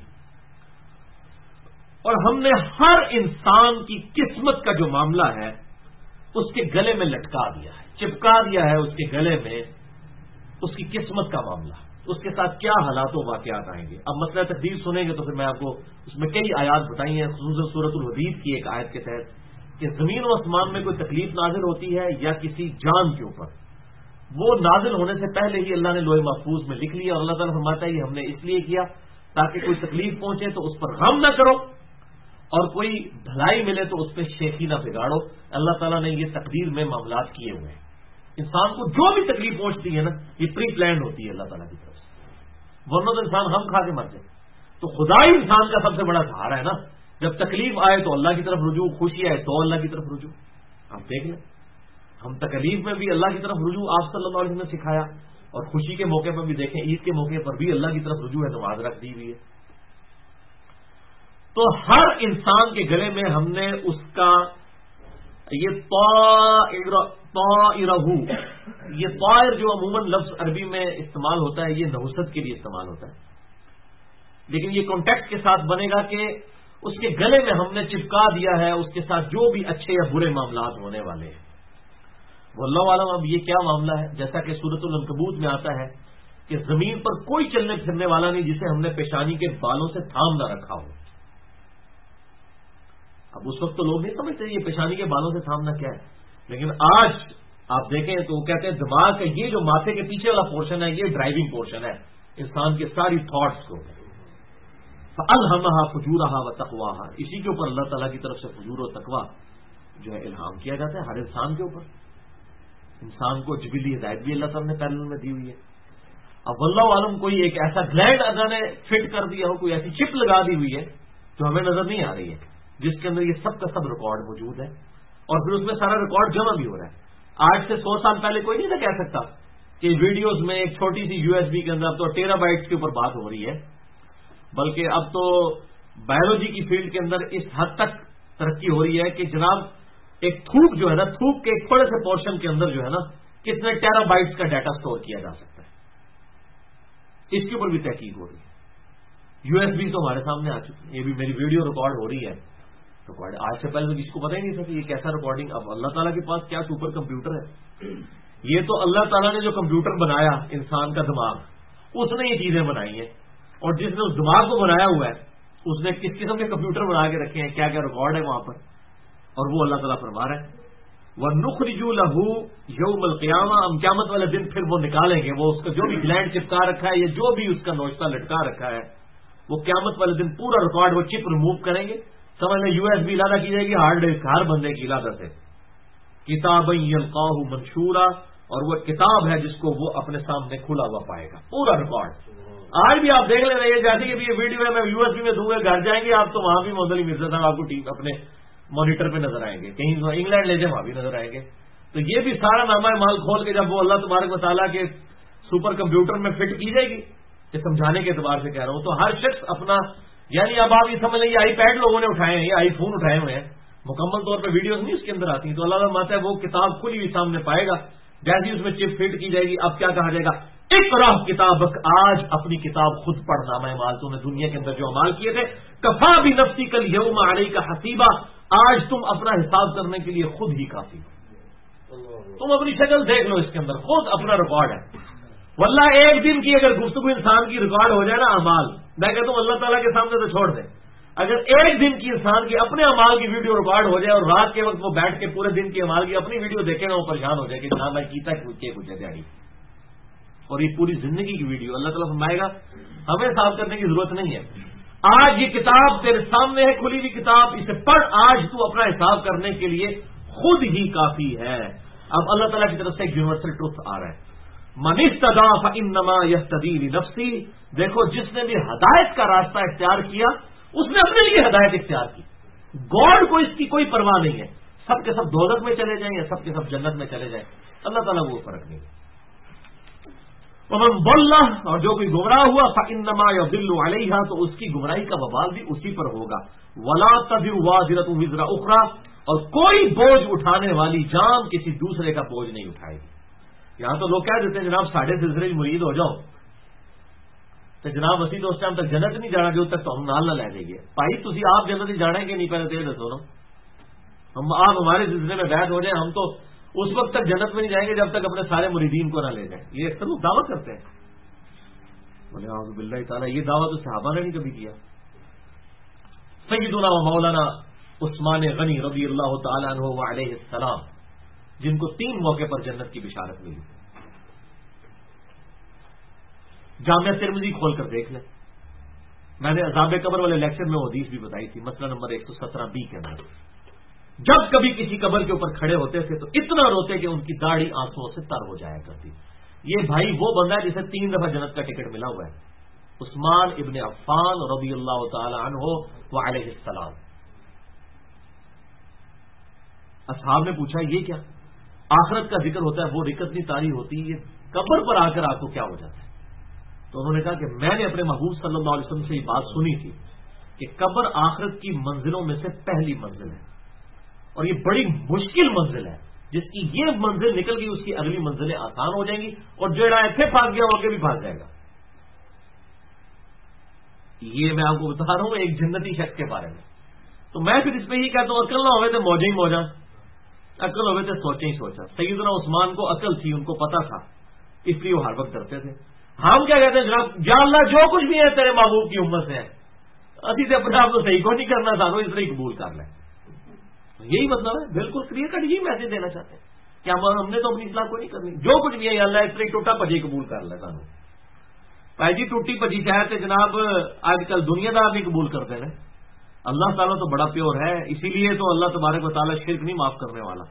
اور ہم نے ہر انسان کی قسمت کا جو معاملہ ہے اس کے گلے میں لٹکا دیا ہے، چپکا دیا ہے اس کے گلے میں اس کی قسمت کا معاملہ، اس کے ساتھ کیا حالات و واقعات آئیں گے. اب مسئلہ تقدیر سنیں گے تو پھر میں آپ کو اس میں کئی آیات بتائی ہیں، خصوصاً سورۃ الحدید کی ایک آیت کے تحت کہ زمین و آسمان میں کوئی تکلیف نازل ہوتی ہے یا کسی جان کے اوپر، وہ نازل ہونے سے پہلے ہی اللہ نے لوح محفوظ میں لکھ لیا. اور اللہ تعالیٰ فرماتا ہے یہ ہم نے اس لیے کیا تاکہ کوئی تکلیف پہنچے تو اس پر غم نہ کرو، اور کوئی بھلائی ملے تو اس پہ شیخی نہ بگاڑو. اللہ تعالیٰ نے یہ تقدیر میں معاملات کیے ہوئے ہیں. انسان کو جو بھی تکلیف پہنچتی ہے نا یہ پری پلانڈ ہوتی ہے اللہ تعالیٰ کی طرف سے، ورنہ تو انسان غم کھا کے مرتے. تو خدا ہی انسان کا سب سے بڑا سہارا ہے نا. جب تکلیف آئے تو اللہ کی طرف رجوع، خوشی آئے تو اللہ کی طرف رجوع. آپ دیکھ لیں ہم تکلیف میں بھی اللہ کی طرف رجوع آپ صلی اللہ علیہ وسلم نے سکھایا، اور خوشی کے موقع پر بھی دیکھیں عید کے موقع پر بھی اللہ کی طرف رجوع ہے، نماز رکھ دی ہوئی ہے. تو ہر انسان کے گلے میں ہم نے اس کا یہ طائرہ، یہ طائر جو عموماً لفظ عربی میں استعمال ہوتا ہے یہ نحوست کے لیے استعمال ہوتا ہے، لیکن یہ کانٹیکٹ کے ساتھ بنے گا کہ اس کے گلے میں ہم نے چپکا دیا ہے اس کے ساتھ جو بھی اچھے یا برے معاملات ہونے والے ہیں. واللہ عالم اب یہ کیا معاملہ ہے، جیسا کہ سورۃ العنکبوت میں آتا ہے کہ زمین پر کوئی چلنے پھرنے والا نہیں جسے ہم نے پیشانی کے بالوں سے تھام نہ رکھا ہو. اب اس وقت تو لوگ نہیں سمجھتے یہ پیشانی کے بالوں سے تھامنا کیا ہے، لیکن آج آپ دیکھیں تو وہ کہتے ہیں دماغ کا یہ جو ماتھے کے پیچھے والا پورشن ہے یہ ڈرائیونگ پورشن ہے انسان کی ساری تھاٹس کو. فَأَلْهَمَهَا فُجُورَهَا وَتَقْوَاهَا، اسی کے اوپر اللہ تعالیٰ کی طرف سے فجور و تقویٰ جو ہے الہام کیا جاتا ہے ہر انسان کے اوپر. انسان کو جبلی ہدایت بھی اللہ تعالیٰ نے پیرل میں دی ہوئی ہے. اب واللہ عالم کوئی ایک ایسا گلینڈ اللہ نے فٹ کر دیا ہو، کوئی ایسی چپ لگا دی ہوئی ہے جو ہمیں نظر نہیں آ رہی ہے، جس کے اندر یہ سب کا سب ریکارڈ موجود ہے، اور پھر اس میں سارا ریکارڈ جمع بھی ہو رہا ہے. آج سے 100 سال پہلے کوئی نہیں تھا کہہ سکتا کہ ویڈیوز میں ایک چھوٹی سی USB کے اندر اب تو ٹیرا بائٹس کے اوپر بات ہو رہی ہے، بلکہ اب تو بایولوجی کی فیلڈ کے اندر اس حد تک ترقی ہو رہی ہے کہ جناب ایک تھوک جو ہے نا، تھوک کے ایک بڑے سے پورشن کے اندر جو ہے نا کتنے ٹیرا بائٹس کا ڈیٹا سٹور کیا جا سکتا ہے، اس کے اوپر بھی تحقیق ہو رہی ہے۔ یو ایس بی تو ہمارے سامنے آ چکی ہے، یہ بھی میری ویڈیو ریکارڈ ہو رہی ہے، ریکارڈ آج سے پہلے تو کسی کو پتہ ہی نہیں تھا کہ یہ کیسا ریکارڈنگ۔ اب اللہ تعالیٰ کے پاس کیا سپر کمپیوٹر ہے، یہ تو اللہ تعالیٰ نے جو کمپیوٹر بنایا انسان کا دماغ، اس نے یہ چیزیں بنائی ہیں، اور جس نے اس دماغ کو بنایا ہوا ہے اس نے کس قسم کے کمپیوٹر بنا کے رکھے ہیں، کیا کیا ریکارڈ ہے وہاں پر، اور وہ اللہ تعالیٰ فرما رہا ہے وَنُخْرِجُ لَهُ يَوْمَ الْقِيَامَةِ، ہم قیامت والے دن پھر وہ نکالیں گے، وہ اس کا جو بھی گلینڈ چپکا رکھا ہے یا جو بھی اس کا نوشتہ لٹکا رکھا ہے وہ قیامت والے دن پورا ریکارڈ وہ چپ ریموو کریں گے، سمجھ لیں یو ایس بی لادا کی جائے گی ہارڈ ڈسک ہر بندے کی لادا سے، کتابًا یلقاہ منشورا، اور وہ کتاب ہے جس کو وہ اپنے سامنے کھلا ہوا پائے گا، پورا ریکارڈ۔ آج بھی آپ دیکھ لیں یہ جیسے کہ یہ ویڈیو ہے میں یو ایس بی میں دوں گا، گھر جائیں گے آپ تو وہاں بھی محمد علی مرزا صاحب آپ کو ٹیم اپنے مانیٹر پہ نظر آئیں گے، کہیں انگلینڈ لے جائیں وہاں بھی نظر آئیں گے۔ تو یہ بھی سارا نامہ مال کھول کے جب وہ اللہ تبارک و تعالیٰ کے سپر کمپیوٹر میں فٹ کی جائے گی، یہ سمجھانے کے اعتبار سے کہہ رہا ہوں، تو ہر شخص اپنا، یعنی اب آپ یہ سمجھ لیں یہ آئی پیڈ لوگوں نے اٹھائے ہیں، یہ آئی فون اٹھائے ہوئے ہیں، مکمل طور پہ ویڈیوز نہیں اس کے اندر آتی، تو اللہ تعالیٰ مانتا ہے وہ کتاب کھلی ہوئی سامنے پائے گا، جیسے اس میں چپ فٹ کی جائے گی۔ اب کیا کہا جائے گا، اقرأ کتابک، آج اپنی کتاب خود پڑھنا، میں مال تو نے دنیا کے اندر جو امال کیے تھے، کفا بنفسک الیوم علیک حسیبا، آج تم اپنا حساب کرنے کے لیے خود ہی کافی ہو، تم اپنی شکل دیکھ لو، اس کے اندر خود اپنا ریکارڈ ہے۔ واللہ ایک دن کی اگر گفتگو انسان کی ریکارڈ ہو جائے نا امال، میں کہتا ہوں اللہ تعالیٰ کے سامنے سے چھوڑ دیں، اگر ایک دن کی انسان کی اپنے امال کی ویڈیو ریکارڈ ہو جائے اور رات کے وقت وہ بیٹھ کے پورے دن کی امال کی اپنی ویڈیو دیکھے گا وہ پریشان ہو جائے کہ جہاں میں کیتا کچھ ہے دیہی، اور یہ پوری زندگی کی ویڈیو اللہ تعالیٰ فرمائے گا ہمیں حساب کرنے کی ضرورت نہیں ہے، آج یہ کتاب تیرے سامنے ہے کھلی ہوئی کتاب، اسے پڑھ، آج تو اپنا حساب کرنے کے لیے خود ہی کافی ہے۔ اب اللہ تعالیٰ کی طرف سے ایک یونیورسل ٹروتھ آ رہا ہے، من اهتدى فانما يهتدي لنفسه، دیکھو جس نے بھی ہدایت کا راستہ اختیار کیا اس نے اپنے لیے ہدایت اختیار کی، گاڈ کو اس کی کوئی پرواہ نہیں ہے، سب کے سب دوزخ میں چلے جائیں یا سب کے سب جنت میں چلے جائیں، اللہ تعالیٰ وہ فرق نہیں ہے۔ ومن ضل، اور جو کوئی گمراہ ہوا فانما يضل عليها، تو اس کی گمراہی کا وبال بھی اسی پر ہوگا، ولا تزر وازرة وزر اخرى، اور کوئی بوجھ اٹھانے والی جان کسی دوسرے کا بوجھ نہیں اٹھائے گی۔ یہاں تو لوگ کہہ دیتے ہیں جناب ساڑھے سلسلے مرید ہو جاؤ تو جناب اسی تو اس ٹائم تک جنت نہیں جانا جو تک تو ہم نال نہ لے جائیے، بھائی تھی آپ جنت ہی جانا ہے کہ نہیں، پہلے تو یہ دسو نا، ہم آپ ہمارے سلسلے میں بیعت ہو جائیں، ہم تو اس وقت تک جنت میں نہیں جائیں گے جب تک اپنے سارے مریدین کو نہ لے جائیں، یہ اکثر لوگ دعویٰ کرتے ہیں، بولے اعوذ باللہ تعالیٰ، یہ دعویٰ تو صحابہ نے نہیں کبھی کیا۔ سیدنا و مولانا عثمان غنی رضی اللہ تعالیٰ عنہ وعلیہ السلام، جن کو 3 موقع پر جنت کی بشارت ملی، جامعہ ترمذی کھول کر دیکھ لیں، میں نے عذاب قبر والے لیکچر میں وہ حدیث بھی بتائی تھی، مسئلہ نمبر 117B کے اندر، جب کبھی کسی قبر کے اوپر کھڑے ہوتے تھے تو اتنا روتے کہ ان کی داڑھی آنسوؤں سے تر ہو جایا کرتی۔ یہ بھائی وہ بندہ ہے جسے 3 دفعہ جنت کا ٹکٹ ملا ہوا ہے، عثمان ابن عفان رضی اللہ تعالی عنہ وعلیہ السلام۔ اصحاب نے پوچھا یہ کیا؟ آخرت کا ذکر ہوتا ہے، وہ رکت نہیں تاری ہوتی، یہ قبر پر آ کر آپ کو کیا ہو جاتا ہے؟ تو انہوں نے کہا کہ میں نے اپنے محبوب صلی اللہ علیہ وسلم سے یہ بات سنی تھی کہ قبر آخرت کی منزلوں میں سے پہلی منزل ہے، اور یہ بڑی مشکل منزل ہے، جس کی یہ منزل نکل گئی اس کی اگلی منزلیں آسان ہو جائیں گی، اور جڑا ایسے پھنس گیا وہ بھی پھنس جائے گا۔ یہ میں آپ کو بتا رہا ہوں ایک جنتی شخص کے بارے میں، تو میں پھر اس پہ یہ کہتا ہوں عقل نہ ہوئے تو موجیں ہی موجاں، عقل ہوئے تو سوچیں ہی سوچا۔ سیدنا عثمان کو عقل تھی، ان کو پتا تھا، اس لیے وہ ہر وقت ڈرتے تھے۔ ہم کیا کہتے ہیں جناب، یا اللہ جو کچھ بھی ہے تیرے محبوب کی امت سے ہے، ابھی سے اپنے آپ کو صحیح کو نہیں کرنا تھا، اس طرح قبول کر لیں، یہی مطلب ہے، بالکل کلیئر کٹ یہی میسج دینا چاہتے ہیں کہ ہم نے تو اپنی اصلاح کو نہیں کرنی، جو کچھ بھی ہے اللہ اس طرح ٹوٹا پجی قبول کر لے سانو۔ بھائی جی ٹوٹی پجی شاید جناب آج کل دنیا دار نہیں قبول کرتے ہیں، اللہ تعالیٰ تو بڑا پیور ہے، اسی لیے تو اللہ تبارک و تعالیٰ شرک نہیں معاف کرنے والا۔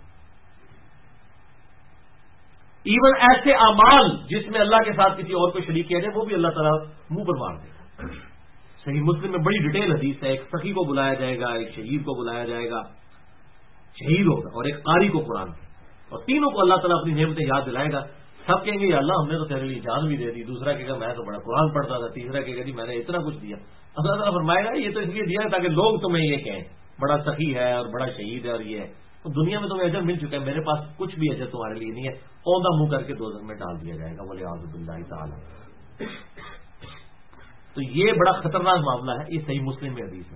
ایون ایسے اعمال جس میں اللہ کے ساتھ کسی اور کو شریک کیا جائے وہ بھی اللہ تعالیٰ منہ پر مار دے گا۔ صحیح مسلم میں بڑی ڈیٹیل حدیث ہے، ایک سخی کو بلایا جائے گا، ایک شہید کو بلایا جائے گا، شہید ہوگا، اور ایک قاری کو قرآن کے، اور تینوں کو اللہ تعالیٰ اپنی نعمتیں یاد دلائے گا، سب کہیں گے یا اللہ ہم نے تو تیرے لیے جان بھی دے دی، دوسرا کہے گا میں تو بڑا قرآن پڑھتا تھا، تیسرا کہے گا جی میں نے اتنا کچھ دیا. اللہ تعالیٰ فرمائے گا یہ تو اس لیے دیا تاکہ لوگ تمہیں یہ کہیں بڑا سخی ہے اور بڑا شہید ہے اور یہ ہے. تو دنیا میں تمہیں اجر مل چکا ہے، میرے پاس کچھ بھی اجر تمہارے لیے نہیں ہے، اوندھا منہ کر کے دوزخ میں ڈال دیا جائے گا والعیاذ باللہ تعالی. تو یہ بڑا خطرناک معاملہ ہے. یہ صحیح مسلم میں حدیث ہے.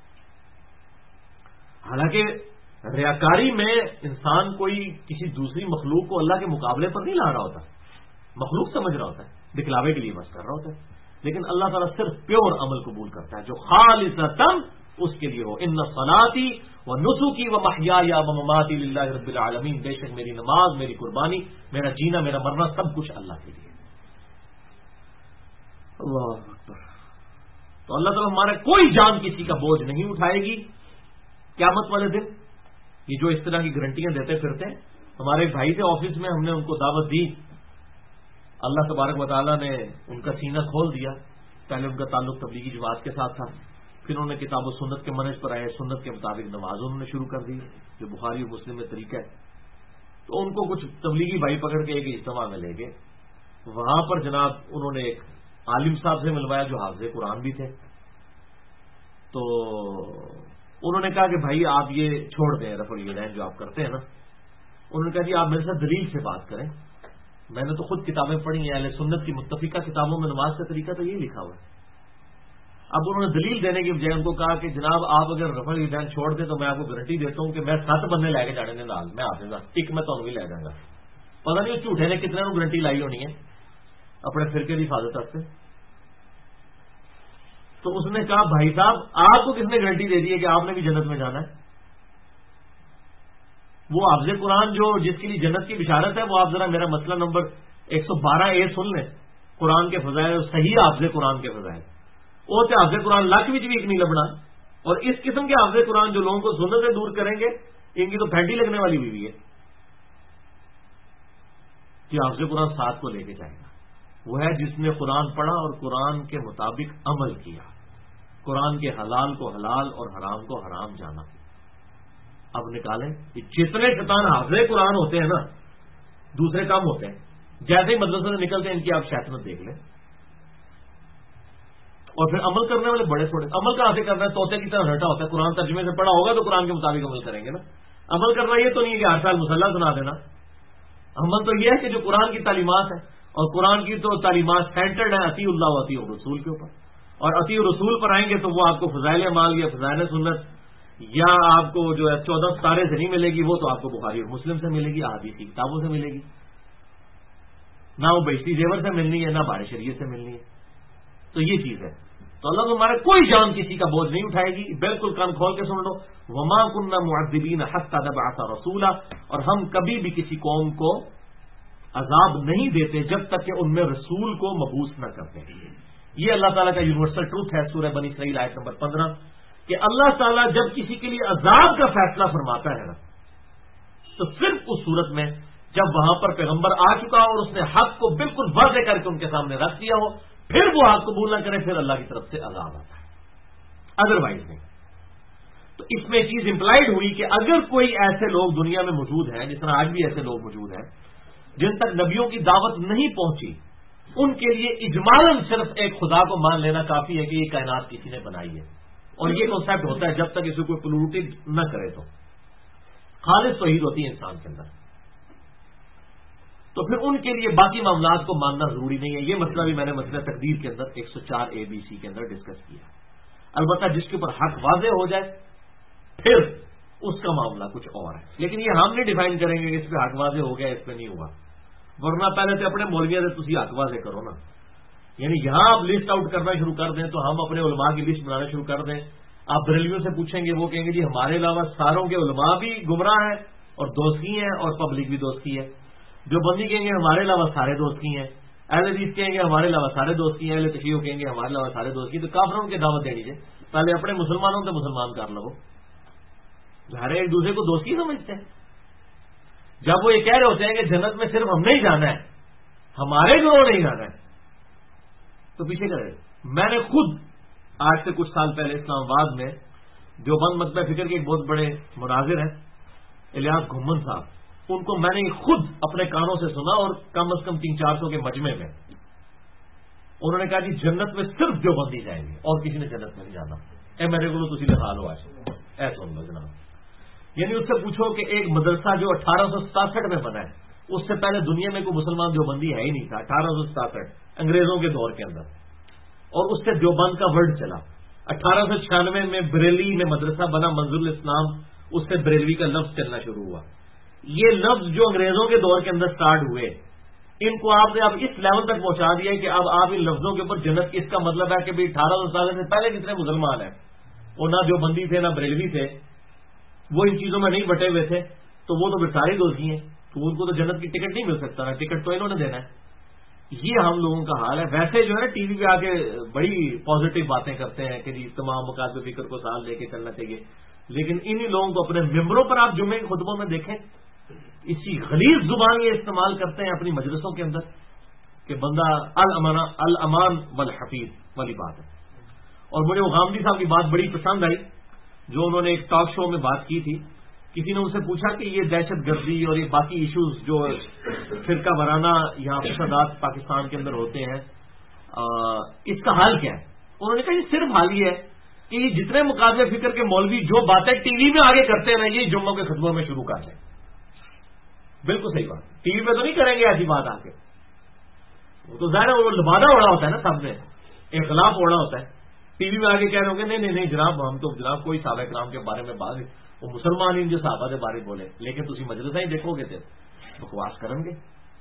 حالانکہ ریاکاری میں انسان کوئی کسی دوسری مخلوق کو اللہ کے مقابلے پر نہیں لا رہا ہوتا، مخلوق سمجھ رہا ہوتا ہے، دکھلاوے کے لیے بس کر رہا ہوتا ہے. لیکن اللہ تعالیٰ صرف پیور عمل قبول کرتا ہے جو خالصتاً اس کے لیے ہو. ان صلاتی و نسکی و محیایا و مماتی للہ رب العالمین، بے شک میری نماز، میری قربانی، میرا جینا، میرا مرنا سب کچھ اللہ کے لیے. اللہ اکبر. تو اللہ تعالیٰ ہمارا کوئی جان کسی کا بوجھ نہیں اٹھائے گی قیامت والے دن. یہ جو اس طرح کی گارنٹیاں دیتے پھرتے ہیں، ہمارے ایک بھائی تھے آفس میں، ہم نے ان کو دعوت دی، اللہ تبارک و تعالیٰ نے ان کا سینہ کھول دیا. پہلے ان کا تعلق تبلیغی جماعت کے ساتھ تھا، پھر انہوں نے کتاب و سنت کے منہج پر آئے، سنت کے مطابق نماز انہوں نے شروع کر دی جو بخاری و مسلم میں طریقہ ہے. تو ان کو کچھ تبلیغی بھائی پکڑ کے ایک اجتماع میں لے گئے. وہاں پر جناب انہوں نے ایک عالم صاحب سے ملوایا جو حافظ قرآن بھی تھے. تو انہوں نے کہا کہ بھائی آپ یہ چھوڑ دیں رفع الیدین جو آپ کرتے ہیں نا. انہوں نے کہا جی آپ میرے ساتھ دلیل سے بات کریں، میں نے تو خود کتابیں پڑھی ہیں، اہل سنت کی متفقہ کتابوں میں نماز کا طریقہ تو یہی لکھا ہوا ہے. اب انہوں نے دلیل دینے کی بجائے ان کو کہا کہ جناب آپ اگر رفع الیدین چھوڑ دیں تو میں آپ کو گارنٹی دیتا ہوں کہ میں 7 بندے لے کے جانے نال میں آپ ایک میں تو بھی لے جاؤں گا. پتا نہیں اس جھوٹے نے کتنے گارنٹی لائی ہونی ہے اپنے فرقے کی حفاظت کرتے. تو اس نے کہا بھائی صاحب آپ کو کس نے گارنٹی دے دی ہے کہ آپ نے بھی جنت میں جانا ہے؟ وہ حافظ قرآن جو جس کے لیے جنت کی بشارت ہے، وہ آپ ذرا میرا مسئلہ نمبر 112A سن لیں، قرآن کے فضائل، صحیح حافظ قرآن کے فضائل. وہ تو حافظ قرآن لاکھ بھی نہیں لبنا. اور اس قسم کے حافظ قرآن جو لوگوں کو سنت سے دور کریں گے، ان کی تو پھینٹی لگنے والی ہوئی ہے. کہ حافظ قرآن ساتھ کو لے کے جائے گا وہ ہے جس نے قرآن پڑھا اور قرآن کے مطابق عمل کیا، قرآن کے حلال کو حلال اور حرام کو حرام جانا. اب نکالیں جتنے شیطان حافظ قرآن ہوتے ہیں نا، دوسرے کام ہوتے ہیں. جیسے ہی مدرسے سے نکلتے ہیں ان کی آپ شیطنت دیکھ لیں. اور پھر عمل کرنے والے بڑے تھوڑے. عمل کہاں سے کرنا ہے؟ طوطے کی طرح رٹا ہوتا ہے. قرآن ترجمے سے پڑھا ہوگا تو قرآن کے مطابق عمل کریں گے نا. عمل کرنا یہ تو نہیں کہ ہر سال مسلح سنا دینا. عمل تو یہ ہے کہ جو قرآن کی تعلیمات ہے، اور قرآن کی تو تعلیمات سینٹرڈ ہیں اطیع اللہ و اطیع الرسول کے اوپر. اور اطیع الرسول پر آئیں گے تو وہ آپ کو فضائل اعمال یا فضائل سنت یا آپ کو جو ہے 14 ستارے سے نہیں ملے گی، وہ تو آپ کو بخاری اور مسلم سے ملے گی، احادیث کی کتابوں سے ملے گی. نہ وہ بہشتی زیور سے ملنی ہے، نہ بار شریعت سے ملنی ہے. تو یہ چیز ہے. تو اللہ تمہارا کوئی جان کسی کا بوجھ نہیں اٹھائے گی. بالکل کان کھول کے سن لو. وما كنا معذبین حتى نبعث رسولا، اور ہم کبھی بھی کسی قوم کو عذاب نہیں دیتے جب تک کہ ان میں رسول کو مبعوث نہ کرتے. یہ اللہ تعالیٰ کا یونیورسل ٹروتھ ہے. سورہ بنی اسرائیل آیت نمبر 15 کہ اللہ تعالیٰ جب کسی کے لیے عذاب کا فیصلہ فرماتا ہے نا، تو صرف اس صورت میں جب وہاں پر پیغمبر آ چکا ہو اور اس نے حق کو بالکل واضح کر کے ان کے سامنے رکھ دیا ہو، پھر وہ حق قبول نہ کرے، پھر اللہ کی طرف سے عذاب آتا ہے. ادروائز نہیں. تو اس میں چیز امپلائڈ ہوئی کہ اگر کوئی ایسے لوگ دنیا میں موجود ہیں، جس طرح آج بھی ایسے لوگ موجود ہیں جن تک نبیوں کی دعوت نہیں پہنچی، ان کے لیے اجمالاً صرف ایک خدا کو مان لینا کافی ہے کہ یہ کائنات کسی نے بنائی ہے. اور یہ کنسیپٹ ہوتا ہے جب تک اسے کوئی پولوٹیڈ نہ کرے تو خالص توحید ہوتی ہے انسان کے اندر. تو پھر ان کے لیے باقی معاملات کو ماننا ضروری نہیں ہے. یہ مسئلہ بھی میں نے مسئلہ تقدیر کے اندر 104ABC کے اندر ڈسکس کیا. البتہ جس کے اوپر حق واضح ہو جائے پھر اس کا معاملہ کچھ اور ہے. لیکن یہ ہم نہیں ڈیفائن کریں گے کہ اس پہ حق واضح ہو گیا، اس پہ نہیں ہوا. ورنہ پہلے تو اپنے مولویوں سے تسی حق واضح کرو نا. یعنی یہاں آپ لسٹ آؤٹ کرنا شروع کر دیں تو ہم اپنے علماء کی لسٹ بنانا شروع کر دیں. آپ بریلویوں سے پوچھیں گے، وہ کہیں گے جی ہمارے علاوہ ساروں کے علماء بھی گمراہ ہیں اور دوستی ہیں اور پبلک بھی دوستی ہے. جو بندی کہیں گے ہمارے علاوہ سارے دوستی ہیں. اہل حدیث کہیں گے ہمارے علاوہ سارے دوستی ہیں. اہل تشیع کہیں گے ہمارے علاوہ سارے دوستی. تو کافروں کی دعوت دینی چاہیے. پہلے اپنے مسلمانوں سے مسلمان کر لو. ہر ایک دوسرے کو دوستی سمجھتے ہیں. جب وہ یہ کہہ رہے ہوتے ہیں کہ جنت میں صرف ہم نہیں جانا ہے، ہمارے گروہ نہیں جانا ہے، تو پیچھے کرے. میں نے خود آج سے کچھ سال پہلے اسلام آباد میں دیوبند مطبع فکر کے ایک بہت بڑے مناظر ہیں الیاس گھمن صاحب، ان کو میں نے خود اپنے کانوں سے سنا، اور کم از کم 300-400 کے مجمع میں انہوں نے کہا جی جنت میں صرف دیوبندی جائیں گے اور کسی نے جنت میں نہیں جانا. میرے کو تو تھی لکھا لو آج ایسا سن لو جناب. یعنی اس سے پوچھو کہ ایک مدرسہ جو 1867 میں بنا ہے، اس سے پہلے دنیا میں کوئی مسلمان دیوبندی ہے ہی نہیں تھا. 1867 انگریزوں کے دور کے اندر، اور اس سے دیوبند کا ورڈ چلا. 1896 میں بریلی میں مدرسہ بنا منظور الاسلام، اس سے بریلوی کا لفظ چلنا شروع ہوا. یہ لفظ جو انگریزوں کے دور کے اندر سٹارٹ ہوئے، ان کو آپ نے اب اس لیول تک پہنچا دیا کہ اب آپ ان لفظوں کے اوپر جنت، اس کا مطلب ہے کہ 1800 سے پہلے جتنے مسلمان ہیں وہ نہ دیوبندی تھے نہ بریلوی تھے، وہ ان چیزوں میں نہیں بٹے ہوئے تھے، تو وہ تو پھر سارے دوزی ہیں، تو ان کو تو جنت کی ٹکٹ نہیں مل سکتا نا، ٹکٹ تو انہوں نے دینا ہے. یہ ہم لوگوں کا حال ہے. ویسے جو ہے نا ٹی وی پہ آ کے بڑی پازیٹو باتیں کرتے ہیں کہ جی تمام مقاصد فکر کو ساتھ لے کے چلنا چاہیے، لیکن انہی لوگوں کو اپنے ممبروں پر آپ جمعے کے خطبوں میں دیکھیں اسی غلیظ زبان یہ استعمال کرتے ہیں اپنی مجلسوں کے اندر کہ بندہ الامان والحفیظ والی بات ہے. اور مجھے وہ غامدی صاحب کی بات بڑی پسند آئی جو انہوں نے ایک ٹاک شو میں بات کی تھی. کسی نے ان سے پوچھا کہ یہ دہشت گردی اور یہ باقی ایشوز جو فرقہ وارانہ یہاں فسادات پاکستان کے اندر ہوتے ہیں، اس کا حال کیا ہے؟ انہوں نے کہا یہ صرف حال یہ ہے کہ یہ جتنے مقابلے فکر کے مولوی جو باتیں ٹی وی میں آگے کرتے ہیں یہ جمعوں کے خطبوں میں شروع کر دیں. بالکل صحیح بات. ٹی وی میں تو نہیں کریں گے ایسی بات آ کے، وہ تو ظاہر ہے وہ لبادہ اوڑا ہوتا ہے نا، سب نے اختلاف اوڑا ہوتا ہے. ٹی وی میں آگے کہہ رہے ہوں گے نہیں جناب ہم تو جناب کوئی صحابہ کرام کے بارے میں بات نہیں، وہ مسلمان ہی جو صحابہ کے بارے بولے، لیکن تھی مجلسیں ہی دیکھو گے تو بکواس کریں گے.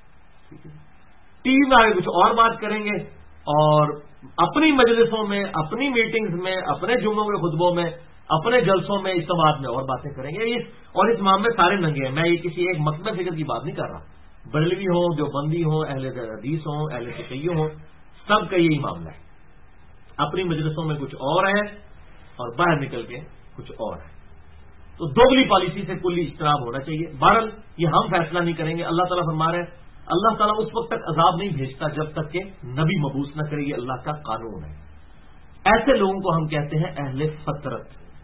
ٹی وی میں آگے کچھ اور بات کریں گے، اور اپنی مجلسوں میں، اپنی میٹنگز میں، اپنے جمعوں کے خطبوں میں، اپنے جلسوں میں، اجتماعات میں اور باتیں کریں گے. اور اس معاملے میں سارے ننگے ہیں. میں یہ کسی ایک مکتب فکر کی بات نہیں کر رہا، بریلوی ہوں، دیوبندی ہوں، اہل حدیث ہوں، اہل فقیہ ہوں، سب کا یہی معاملہ ہے. اپنی مجلسوں میں کچھ اور ہے اور باہر نکل کے کچھ اور ہے. تو دوگلی پالیسی سے کلی اجتناب ہونا چاہیے. بہرحال یہ ہم فیصلہ نہیں کریں گے. اللہ تعالیٰ فرما رہے ہیں اللہ تعالیٰ اس وقت تک عذاب نہیں بھیجتا جب تک کہ نبی مبعوث نہ کرے. یہ اللہ کا قانون ہے. ایسے لوگوں کو ہم کہتے ہیں اہل فطرت.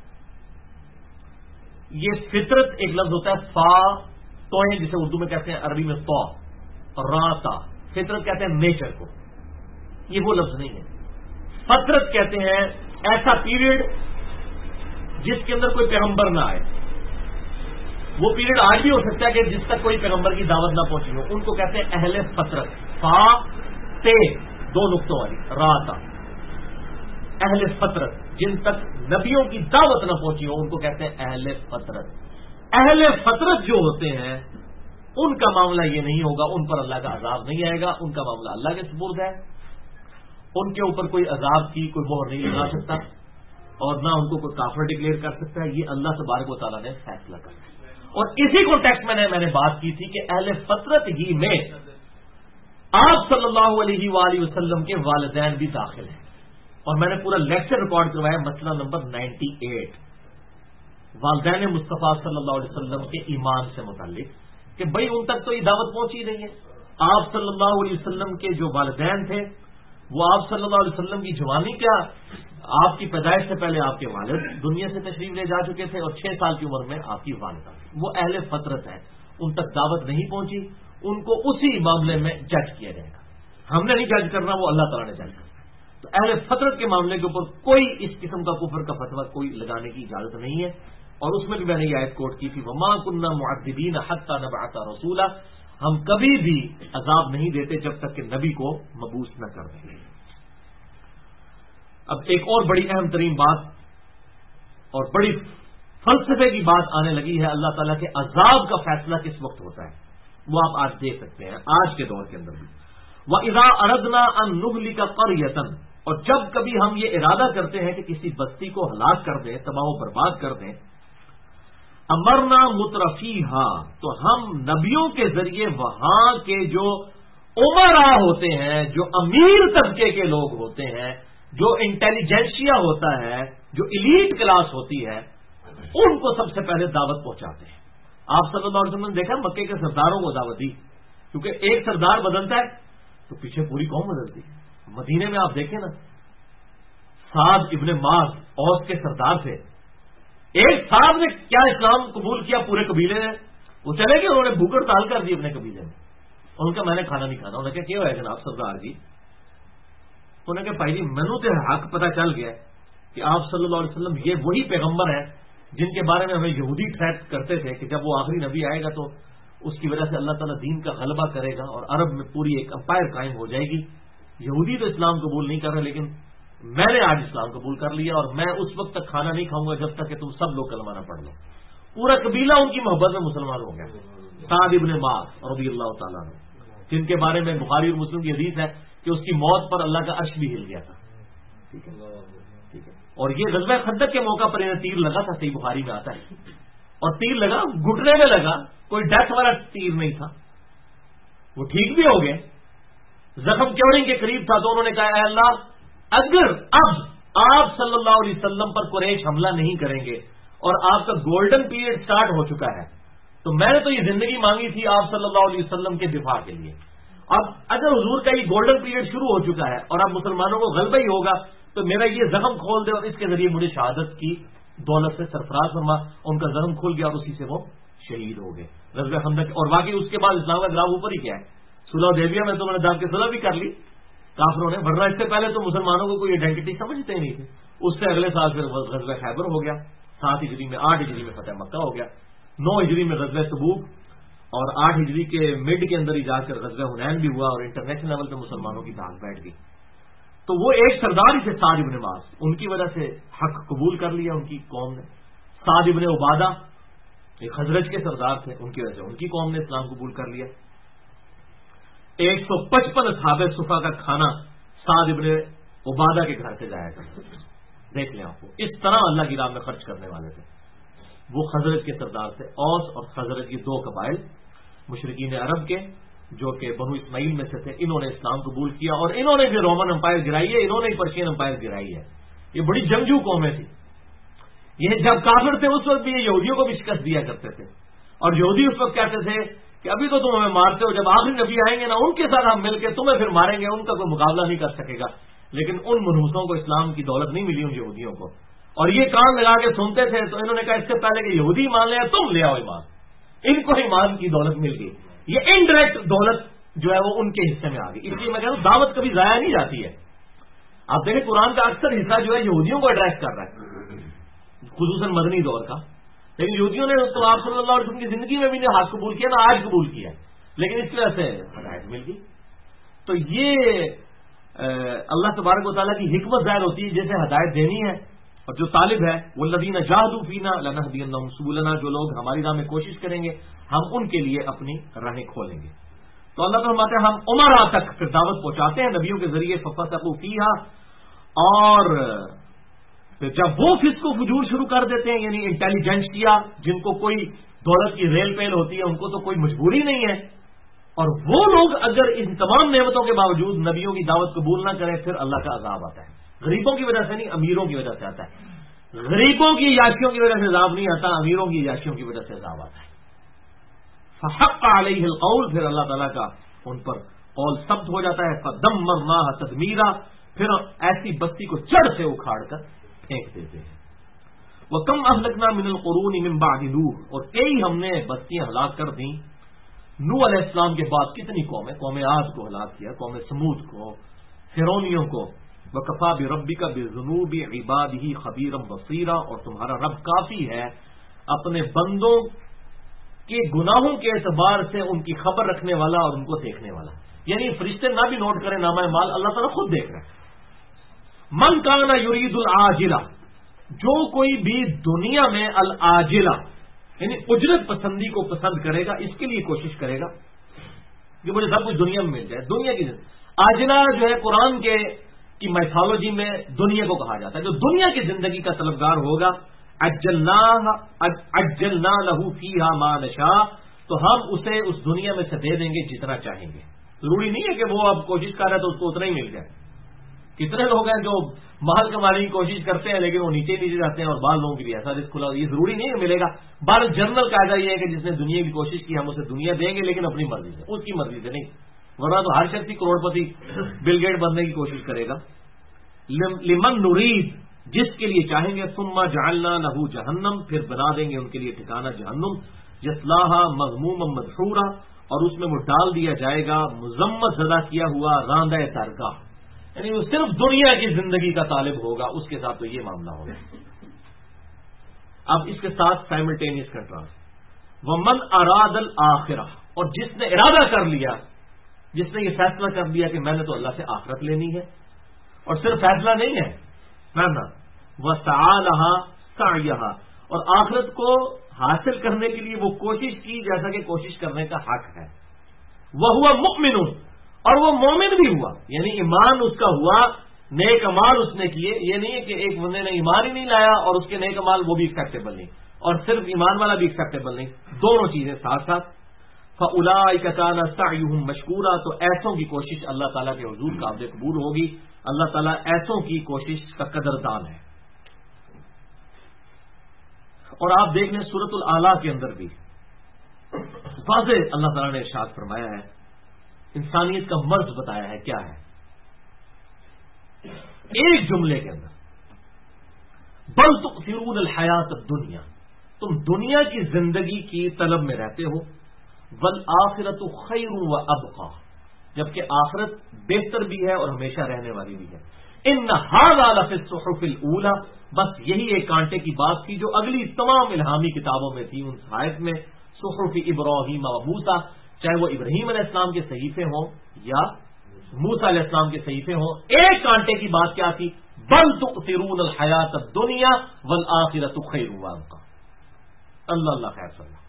یہ فطرت ایک لفظ ہوتا ہے فا توئیں، جسے اردو میں کہتے ہیں، عربی میں تو راتا. فطرت کہتے ہیں نیچر کو. یہ وہ لفظ نہیں ہے. فطرت کہتے ہیں ایسا پیریڈ جس کے اندر کوئی پیغمبر نہ آئے. وہ پیریڈ آج بھی ہو سکتا ہے کہ جس تک کوئی پیغمبر کی دعوت نہ پہنچی ہو. ان کو کہتے ہیں اہل فطرت. فا تے دو نقطوں والی راتا. اہل فطرت جن تک نبیوں کی دعوت نہ پہنچی ہو ان کو کہتے ہیں اہل فطرت. اہل فطرت جو ہوتے ہیں ان کا معاملہ یہ نہیں ہوگا، ان پر اللہ کا عذاب نہیں آئے گا. ان کا معاملہ اللہ کے سپرد ہے. ان کے اوپر کوئی عذاب کی کوئی مہر نہیں لگا سکتا اور نہ ان کو کوئی کافر ڈکلیئر کر سکتا ہے. یہ اللہ تبارک و تعالیٰ نے فیصلہ کرنا ہے. اور اسی کانٹیکسٹ میں نے بات کی تھی کہ اہل فطرت ہی میں آپ صلی اللہ علیہ وآلہ وسلم کے والدین بھی داخل ہیں. اور میں نے پورا لیکچر ریکارڈ کروایا مسئلہ نمبر 98 والدین مصطفیٰ صلی اللہ علیہ وسلم کے ایمان سے متعلق کہ بھائی ان تک تو یہ دعوت پہنچی نہیں ہے. آپ صلی اللہ علیہ وسلم کے جو والدین تھے وہ آپ صلی اللہ علیہ وسلم کی جوانی کیا، آپ کی پیدائش سے پہلے آپ کے والد دنیا سے تشریف لے جا چکے تھے اور 6 سال کی عمر میں آپ کی والدہ. وہ اہل فطرت ہے. ان تک دعوت نہیں پہنچی. ان کو اسی معاملے میں جج کیا جائے گا. ہم نے نہیں جج کرنا، وہ اللہ تعالیٰ نے جج کرنا. تو اہل فطرت کے معاملے کے اوپر کوئی اس قسم کا کفر کا فتویٰ کوئی لگانے کی اجازت نہیں ہے. اور اس میں بھی میں نے یہ آیت کوٹ کی تھی وما كنا معذبین حتی نبعث رسولا. ہم کبھی بھی عذاب نہیں دیتے جب تک کہ نبی کو مبعوث نہ کر دیں. اب ایک اور بڑی اہم ترین بات اور بڑی فلسفے کی بات آنے لگی ہے. اللہ تعالیٰ کے عذاب کا فیصلہ کس وقت ہوتا ہے وہ آپ آج دیکھ سکتے ہیں آج کے دور کے اندر بھی. وَإِذَا أَرَدْنَا أَن نُهْلِكَ قَرْيَةً. اور جب کبھی ہم یہ ارادہ کرتے ہیں کہ کسی بستی کو ہلاک کر دیں، تباہ و برباد کر دیں، امرنا مترفیہا، تو ہم نبیوں کے ذریعے وہاں کے جو امراء ہوتے ہیں، جو امیر طبقے کے لوگ ہوتے ہیں، جو انٹیلیجنشیا ہوتا ہے، جو ایلیٹ کلاس ہوتی ہے، ان کو سب سے پہلے دعوت پہنچاتے ہیں. آپ صلی اللہ علیہ وسلم نے دیکھا مکے کے سرداروں کو دعوت دی، کیونکہ ایک سردار بدلتا ہے تو پیچھے پوری قوم بدلتی ہے. مدینے میں آپ دیکھیں نا، سعد ابن معاذ اوس کے سردار تھے. ایک صاحب نے کیا اسلام قبول کیا پورے قبیلے نے، وہ چلے گئے, انہوں نے بھوک ہڑتال کر دی اپنے قبیلے میں. ان کا میں نے کھانا نہیں کھانا. انہوں نے کیا ہوا ہے جناب سردار جی؟ انہوں نے کہا بھائی جی مینو تو حق پتہ چل گیا کہ آپ صلی اللہ علیہ وسلم یہ وہی پیغمبر ہیں جن کے بارے میں ہمیں یہودی ٹریک کرتے تھے کہ جب وہ آخری نبی آئے گا تو اس کی وجہ سے اللہ تعالیٰ دین کا غلبہ کرے گا اور عرب میں پوری ایک امپائر قائم ہو جائے گی. یہودی تو اسلام قبول نہیں کر رہے, لیکن میں نے آج اسلام قبول کر لیا اور میں اس وقت تک کھانا نہیں کھاؤں گا جب تک کہ تم سب لوگ کلمہ نہ پڑھ لو. پورا قبیلہ ان کی محبت میں مسلمان ہو گیا. سعد ابن معاذ رضی اللہ تعالیٰ عنہ, جن کے بارے میں بخاری اور مسلم کی حدیث ہے کہ اس کی موت پر اللہ کا عرش بھی ہل گیا تھا. ٹھیک ہے. اور یہ غزوہ خندق کے موقع پر انہیں تیر لگا تھا, صحیح بخاری میں آتا ہے. اور تیر لگا, گھٹنے میں لگا, کوئی ڈیتھ والا تیر نہیں تھا. وہ ٹھیک بھی ہو گئے, زخم کیورنگ کے قریب تھا. تو انہوں نے کہا اے اللہ, اگر اب آپ صلی اللہ علیہ وسلم پر قریش حملہ نہیں کریں گے اور آپ کا گولڈن پیریڈ سٹارٹ ہو چکا ہے, تو میں نے تو یہ زندگی مانگی تھی آپ صلی اللہ علیہ وسلم کے دفاع کے لیے. اب اگر حضور کا یہ گولڈن پیریڈ شروع ہو چکا ہے اور اب مسلمانوں کو غلبہ ہی ہوگا, تو میرا یہ زخم کھول دے اور اس کے ذریعے مجھے شہادت کی دولت سے سرفراز فرما. ان کا زخم کھل گیا اور اسی سے وہ شہید ہو گئے غزوہ خندق. اور باقی اس کے بعد اسلام کا گراف اوپر ہی کیا ہے, صلح حدیبیہ میں تو انہوں نے دام کے صلح بھی کر لی کافروں نے, ورنہ اس سے پہلے تو مسلمانوں کو کوئی آئیڈینٹی سمجھتے ہی نہیں تھے. اس سے اگلے سال پھر غزوہ خیبر ہو گیا, 7 ہجری میں, 8 ہجری میں فتح مکہ ہو گیا, 9 ہجری میں غزوہ تبوک, اور 8 ہجری کے مڈ کے اندر ہی جا کر غزوہ حنین بھی ہوا اور انٹرنیشنل لیول پہ مسلمانوں کی دھاک بیٹھ گئی. تو وہ ایک سردار ہی تھے سعد ابن معاذ, ان کی وجہ سے حق قبول کر لیا ان کی قوم نے. سعد ابن عبادہ ایک خزرج کے سردار تھے, ان کی وجہ سے ان کی قوم نے اسلام قبول کر لیا. 155 اصحاب صفا کا کھانا سعد ابن عبادہ کے گھر سے جایا کرتے تھے. دیکھ لیں آپ کو, اس طرح اللہ کی راہ میں خرچ کرنے والے تھے. وہ خزرج کے سردار تھے. اوس اور خزرج کے 2 قبائل مشرکین عرب کے جو کہ بنو اسماعیل میں سے تھے, انہوں نے اسلام قبول کیا اور انہوں نے بھی رومن امپائر گرائی ہے, انہوں نے پرشین امپائر گرائی ہے. یہ بڑی جنگجو قومیں تھی. یہ جب کافر تھے اس وقت بھی یہ یہودیوں کو بھی شکست دیا کرتے تھے, اور یہودی اس وقت کہتے تھے کہ ابھی تو تم ہمیں مارتے ہو, جب آخری نبی آئیں گے نا ان کے ساتھ ہم مل کے تمہیں پھر ماریں گے, ان کا کوئی مقابلہ نہیں کر سکے گا. لیکن ان منحوسوں کو اسلام کی دولت نہیں ملی, ان یہودیوں کو, اور یہ کان لگا کے سنتے تھے. تو انہوں نے کہا اس سے پہلے کہ یہودی مان لیں تم لے آؤ ایمان, ان کو ایمان کی دولت مل گئی. یہ انڈائریکٹ دولت جو ہے وہ ان کے حصے میں آ گئی. اس لیے میں کہہ رہا ہوں دعوت کبھی ضائع نہیں جاتی ہے. آپ دیکھیں قرآن کا اکثر حصہ جو ہے یہودیوں کو ایڈریس کر رہا ہے, خصوصاً مدنی دور کا. لیکن یہودیوں نے تو آپ صلی اللہ علیہ وسلم کی زندگی میں بھی نہ ہاتھ قبول کیا نہ آج قبول کیا, لیکن اس وجہ سے ہدایت مل گئی. تو یہ اللہ تبارک و تعالیٰ کی حکمت ظاہر ہوتی ہے, جیسے ہدایت دینی ہے اور جو طالب ہے والذین جاہدوا فینا لنہدینہم سبلنا, جو لوگ ہماری راہ میں کوشش کریں گے ہم ان کے لیے اپنی راہیں کھولیں گے. تو اللہ تعالیٰ فرماتے ہیں ہم عمرا تک پھر دعوت پہنچاتے ہیں نبیوں کے ذریعے, ففسقوا فیہا, اور پھر جب وہ فسق و فجور شروع کر دیتے ہیں, یعنی انٹیلیجنسیا جن کو کوئی دولت کی ریل پیل ہوتی ہے ان کو تو کوئی مجبوری نہیں ہے, اور وہ لوگ اگر ان تمام نعمتوں کے باوجود نبیوں کی دعوت قبول نہ کریں پھر اللہ کا عذاب آتا ہے. غریبوں کی وجہ سے نہیں, امیروں کی وجہ سے آتا ہے. غریبوں کی عیاشیوں کی وجہ سے عذاب نہیں آتا, امیروں کی عیاشیوں کی وجہ سے عذاب آتا ہے. فحق علیہ القول, پھر اللہ تعالیٰ کا ان پر قول ثبت ہو جاتا ہے. فدمرناها تدمیرا, پھر ایسی بستی کو جڑ سے اکھاڑ کر پھینک دیتے ہیں. وَكَمْ أَهْلَكْنَا مِنَ الْقُرُونِ مِنْ بَعْدِ نُوحٍ, اور کئی ہم نے بستیاں ہلاک کر دیں نوح علیہ السلام کے بعد. کتنی قومیں, قوم عاد کو ہلاک کیا, قوم سمود کو, فرعونیوں کو. وَكَفَى بِرَبِّكَ بِذُنُوبِ عِبَادِهِ خَبِيرًا بَصِيرًا, اور تمہارا رب کافی ہے اپنے بندوں کے گناہوں کے اعتبار سے ان کی خبر رکھنے والا اور ان کو دیکھنے والا. یعنی فرشتے نہ بھی نوٹ کریں نامہ مال, اللہ تعالیٰ خود دیکھ رہا ہے. من کان یرید العاجلہ, جو کوئی بھی دنیا میں العاجلہ یعنی اجرت پسندی کو پسند کرے گا, اس کے لیے کوشش کرے گا کہ مجھے سب کچھ دنیا میں مل جائے. دنیا کی عاجلہ جو ہے قرآن کی میتھالوجی میں دنیا کو کہا جاتا ہے. جو دنیا کی زندگی کا طلبگار ہوگا عجلنا لہ فیہا ما نشاء, تو ہم اسے اس دنیا میں سے دے دیں گے جتنا چاہیں گے. ضروری نہیں ہے کہ وہ اب کوشش کر رہے تو اس کو اتنا ہی مل جائے. کتنے لوگ ہیں جو مال کمانے کی کوشش کرتے ہیں لیکن وہ نیچے نیچے جاتے ہیں, اور بعض لوگوں کے لیے ایسا رزق کھلا, یہ ضروری نہیں ہے ملے گا. بعض جنرل قاعدہ یہ ہے کہ جس نے دنیا کی کوشش کی ہم اسے دنیا دیں گے, لیکن اپنی مرضی سے, اس کی مرضی سے نہیں, ورنہ تو ہر شخص کروڑ پتی بل گیٹ بننے کی کوشش کرے گا. لمن نرید, جس کے لیے چاہیں گے. ثم جعلنا لہ جہنم, پھر بنا دیں گے ان کے لیے ٹھکانہ جہنم. یصلاھا مذموما مدحورا، اور اس میں وہ ڈال دیا جائے گا مذمت زدہ کیا ہوا راندہ درگاہ، یعنی وہ صرف دنیا کی زندگی کا طالب ہوگا، اس کے ساتھ تو یہ معاملہ ہوگا۔ اب اس کے ساتھ سائملٹینیس کنٹراسٹ، ومن اراد الآخرہ، اور جس نے ارادہ کر لیا، جس نے یہ فیصلہ کر لیا کہ میں نے تو اللہ سے آخرت لینی ہے، اور صرف فیصلہ نہیں ہے نا، وسعی لہا سعیہا، اور آخرت کو حاصل کرنے کے لیے وہ کوشش کی جیسا کہ کوشش کرنے کا حق ہے، وہو مؤمن، اور وہ مومن بھی ہوا، یعنی ایمان اس کا ہوا، نیک اعمال اس نے کیے، یہ نہیں ہے کہ ایک بندے نے ایمان ہی نہیں لایا اور اس کے نیک اعمال وہ بھی ایکسیپٹیبل نہیں، اور صرف ایمان والا بھی ایکسیپٹیبل نہیں، دونوں چیزیں ساتھ ساتھ۔ فَأُولَٰئِکَ كَانَ سَعْیُهُم مَشْکورًا، تو ایسوں کی کوشش اللہ تعالیٰ کے حضور قابل قبول ہوگی، اللہ تعالیٰ ایسوں کی کوشش کا قدردان ہے۔ اور آپ دیکھ لیں سورۃ الاعلیٰ کے اندر بھی واضح اللہ تعالیٰ نے ارشاد فرمایا ہے، انسانیت کا مرض بتایا ہے کیا ہے، ایک جملے کے اندر، بل تؤثرون الحیات الدنیا، تم دنیا کی زندگی کی طلب میں رہتے ہو، والآخرۃ خیر وابقی، جبکہ آخرت بہتر بھی ہے اور ہمیشہ رہنے والی بھی ہے۔ ان ھذا لفی الصحف الاولی، بس یہی ایک کانٹے کی بات تھی جو اگلی تمام الہامی کتابوں میں تھی، ان صحائف میں، صحف ابراہیم و موسیٰ، چاہے وہ ابراہیم علیہ السلام کے صحیفے ہوں یا موسیٰ علیہ السلام کے صحیفے ہوں، ایک کانٹے کی بات کیا تھی، بل تؤثرون الحیات الدنیا والآخرۃ خیر وابقی۔ اللہ اللہ خیر صلی اللہ۔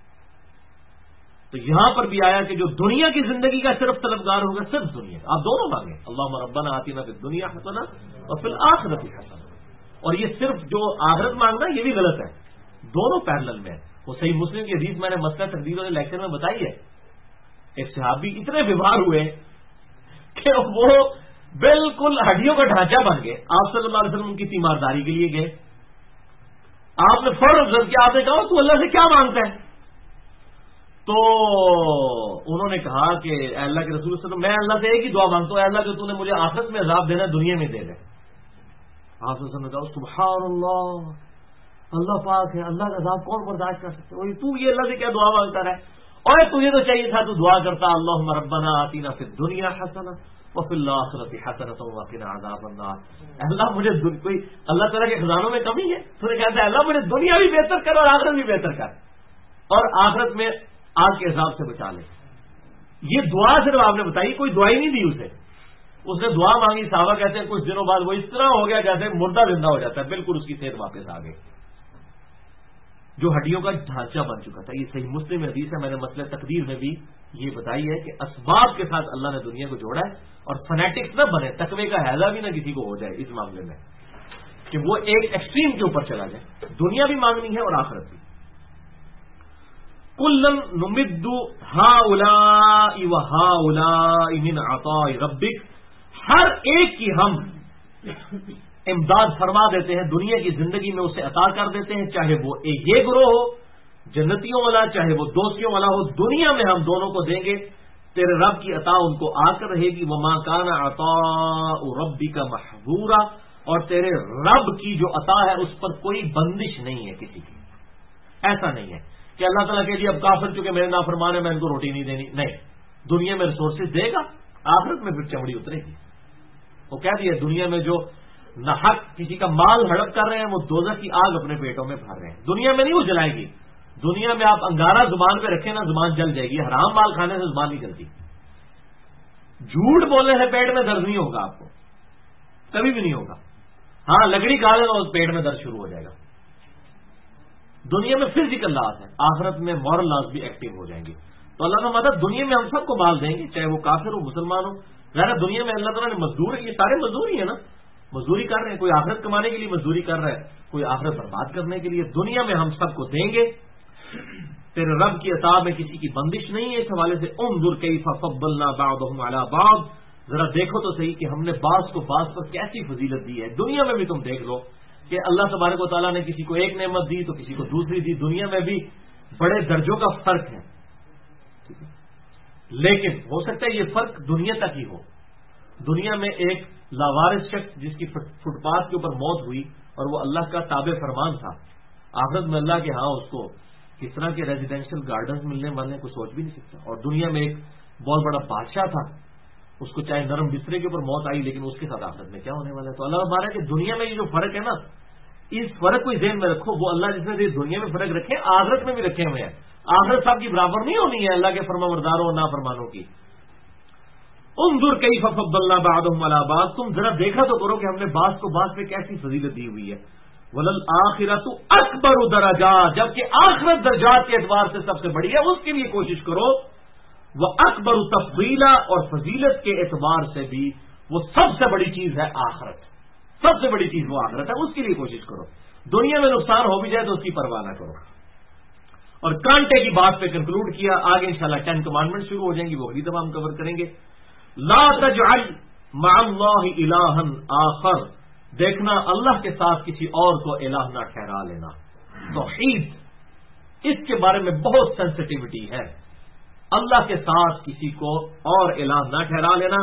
تو یہاں پر بھی آیا کہ جو دنیا کی زندگی کا صرف طلبگار ہوگا، صرف دنیا، آپ دونوں مانگیں، اللہم ربنا آتنا فی الدنیا حسنہ وفی الآخرۃ حسنہ، اور یہ صرف جو آخرت مانگنا یہ بھی غلط ہے، دونوں پیرلل میں ہے۔ وہ صحیح مسلم کی حدیث میں نے مسئلہ تقدیر والے لیکچر میں بتائی ہے، ایک صحابی اتنے بیمار ہوئے کہ وہ بالکل ہڈیوں کا ڈھانچہ بن گئے، آپ صلی اللہ علیہ وسلم ان کی تیمارداری کے لیے گئے، آپ نے فوراً غرض کیا، آپ نے کہا تو اللہ سے کیا مانگتا ہے؟ تو انہوں نے کہا کہ اے اللہ کے رسول صلی اللہ علیہ وسلم، میں اللہ سے ایک ہی دعا مانگتا ہوں، اے اللہ جو تو نے مجھے آخرت میں عذاب دینا دنیا میں دے دے۔ آپ صلی اللہ علیہ وسلم نے کہا سبحان اللہ، اللہ پاک ہے، اللہ کا عذاب کون برداشت کر سکتے، اور تو یہ اللہ سے کیا دعا مانگتا رہے، اور تجھے تو چاہیے تھا تو دعا کرتا اللہم ربنا آتنا فی الدنیا حسنہ وفی الآخرۃ حسنۃ وقنا عذاب النار، اللہ مجھے کوئی اللہ تعالیٰ کے خزانوں میں کمی ہے، تو نے کہتا ہے اللہ مجھے دنیا بھی بہتر کر اور آخرت بھی بہتر کر، اور آخرت میں آگ کے عذاب سے بچا لے۔ یہ دعا صرف آپ نے بتائی، کوئی دعا ہی نہیں دی اسے، اس نے دعا مانگی، صحابہ کہتے ہیں کچھ دنوں بعد وہ اس طرح ہو گیا جیسے مردہ زندہ ہو جاتا ہے، بالکل اس کی صحت واپس آ گئی، جو ہڈیوں کا ڈھانچہ بن چکا تھا۔ یہ صحیح مسلم حدیث ہے، میں نے مسئلہ تقدیر میں بھی یہ بتائی ہے کہ اسباب کے ساتھ اللہ نے دنیا کو جوڑا ہے، اور فنیٹکس نہ بنے، تقوی کا ہیضہ بھی نہ کسی کو ہو جائے اس معاملے میں کہ وہ ایک ایکسٹریم کے اوپر چلا جائے، دنیا بھی مانگنی ہے اور آخرت بھی۔ کُلًّا نُمِدُّ ہؤلاء وہؤلاء من عطاء ربک، ہر ایک کی ہم امداد فرما دیتے ہیں، دنیا کی زندگی میں اسے عطا کر دیتے ہیں، چاہے وہ یہ گروہ ہو جنتیوں والا، چاہے وہ دوستیوں والا ہو، دنیا میں ہم دونوں کو دیں گے، تیرے رب کی عطا ان کو آ کر رہے گی، وما کان عطاء ربک محظورا، اور تیرے رب کی جو عطا ہے اس پر کوئی بندش نہیں ہے کسی کی، ایسا نہیں ہے کہ اللہ تعالیٰ کہ جی اب کافر چونکہ میرے نافرمان ہے میں ان کو روٹی نہیں دینی، نہیں، دنیا میں ریسورسز دے گا، آخرت میں پھر چمڑی اترے گی۔ وہ کہہ دیا دنیا میں جو ناحق کسی کا مال ہڑپ کر رہے ہیں وہ دوزخ کی آگ اپنے پیٹوں میں بھر رہے ہیں، دنیا میں نہیں وہ جلائے گی، دنیا میں آپ انگارہ زبان پہ رکھیں نا زبان جل جائے گی، حرام مال کھانے سے زبان نہیں جلتی، جھوٹ بولنے سے پیٹ میں درد نہیں ہوگا، آپ کو کبھی بھی نہیں ہوگا، ہاں لکڑی کھا لیں تو پیٹ میں درد شروع ہو جائے گا۔ دنیا میں فزیکل لاس ہے، آخرت میں مورل لاس بھی ایکٹیو ہو جائیں گے، تو اللہ کا مدد دنیا میں ہم سب کو مال دیں گے، چاہے وہ کافر ہو مسلمان ہو، ظاہر دنیا میں اللہ تعالیٰ نے مزدور ہے، یہ سارے مزدور ہی ہیں نا، مزدوری کر رہے ہیں، کوئی آخرت کمانے کے لیے مزدوری کر رہا ہے، کوئی آخرت برباد کرنے کے لیے، دنیا میں ہم سب کو دیں گے، تیرے رب کی عطا میں کسی کی بندش نہیں ہے۔ اس حوالے سے انظر کیف فضلنا بعضهم علی بعض، ذرا دیکھو تو صحیح کہ ہم نے بعض کو بعض پر کیسی فضیلت دی ہے، دنیا میں بھی تم دیکھ لو کہ اللہ تبارک و تعالیٰ نے کسی کو ایک نعمت دی تو کسی کو دوسری دی، دنیا میں بھی بڑے درجوں کا فرق ہے، لیکن ہو سکتا ہے یہ فرق دنیا تک ہی ہو، دنیا میں ایک لاوارث شخص جس کی فٹ پاتھ کے اوپر موت ہوئی اور وہ اللہ کا تابع فرمان تھا، آخرت میں اللہ کے ہاں اس کو کس طرح کے ریزیڈینشل گارڈنز ملنے والے ہیں کوئی سوچ بھی نہیں سکتا. اور دنیا میں ایک بہت بڑا بادشاہ تھا, اس کو چاہے نرم بسترے کے اوپر موت آئی لیکن اس کے ساتھ آخرت میں کیا ہونے والا ہے. تو اللہ ہمارا کہ دنیا میں یہ جو فرق ہے نا, اس فرق کو ذہن میں رکھو. وہ اللہ جس نے دنیا میں فرق رکھے آخرت میں بھی رکھے ہوئے ہیں. آخرت صاحب کی برابر نہیں ہونی ہے اللہ کے فرمانبرداروں اور نافرمانوں کی. انظر کیف فضلنا بعضهم علی بعض, تم ذرا دیکھا تو کرو کہ ہم نے بعض کو بعض پہ کیسی فضیلت دی ہوئی ہے. وللآخرۃ اکبر درجات, جبکہ آخرت درجات کے اعتبار سے سب سے بڑی ہے, اس کے لیے کوشش کرو. وہ اکبر تفضیلا, اور فضیلت کے اعتبار سے بھی وہ سب سے بڑی چیز ہے آخرت. سب سے بڑی چیز وہ آخرت ہے, اس کے لیے کوشش کرو. دنیا میں نقصان ہو بھی جائے تو اس کی پرواہ نہ کرو. اور کانٹے کی بات پہ کنکلوڈ کیا. آگے انشاءاللہ 10 کمانڈمنٹ شروع ہو جائیں گی, وہ بھی تمام کور کریں گے. لا تجعل مع اللہ الہا آخر, دیکھنا اللہ کے ساتھ کسی اور کو الہ نہ ٹھہرا لینا. توحید, اس کے بارے میں بہت سینسٹیوٹی ہے. اللہ کے ساتھ کسی کو اور الہ نہ ٹھہرا لینا.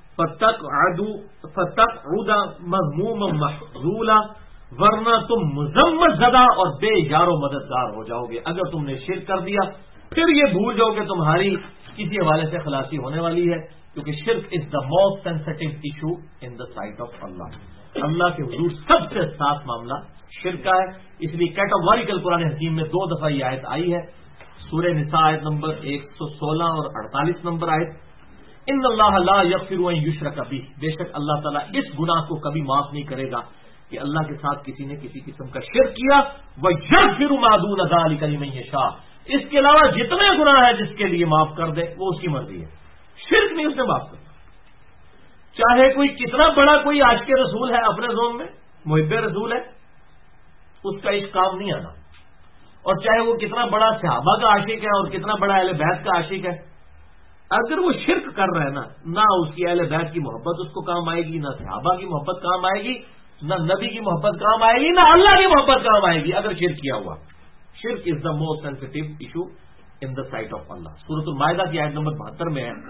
فتقعد مذموما محذولا, ورنہ تم مذمت زدہ اور بے یار و مددگار ہو جاؤ گے. اگر تم نے شرک کر دیا پھر یہ بھول جاؤ کہ تمہاری کسی حوالے سے خلاصی ہونے والی ہے, کیونکہ شرک is the most sensitive issue in the sight of Allah. اللہ کے حضور سب سے حساس معاملہ شرک کا ہے. اس لیے کیٹاگوریکل قرآن حکیم میں 2 دفعہ یہ آیت آئی ہے. سورہ نساء آیت نمبر 116 اور 48 نمبر آیت, ان اللہ لا یغفر ان یشرک بہ, بے شک اللہ تعالیٰ اس گناہ کو کبھی معاف نہیں کرے گا کہ اللہ کے ساتھ کسی نے کسی قسم کا شرک کیا. وَيَغْفِرُ مَا دُونَ ذَلِكَ لِمَن يَشَاءُ, اس کے علاوہ جتنے گناہ ہیں جس کے لیے معاف کر دے وہ اس کی مرضی ہے. شرک نہیں اس نے معاف کرنا. چاہے کوئی کتنا بڑا کوئی عاشق رسول ہے اپنے زون میں, محب رسول ہے, اس کا اس کام نہیں آنا. اور چاہے وہ کتنا بڑا صحابہ کا عاشق ہے اور کتنا بڑا اہل بیت کا عاشق ہے, اگر وہ شرک کر رہا ہے نا, نہ اس کی اہل بیت کی محبت اس کو کام آئے گی, نہ صحابہ کی محبت کام آئے گی, نہ نبی کی محبت کام آئے گی, نہ اللہ کی محبت کام آئے گی اگر شرک کیا ہوا. شرک is the most sensitive issue in the sight of Allah. سورۃ المائدہ کی آیت نمبر 72 میں ہے,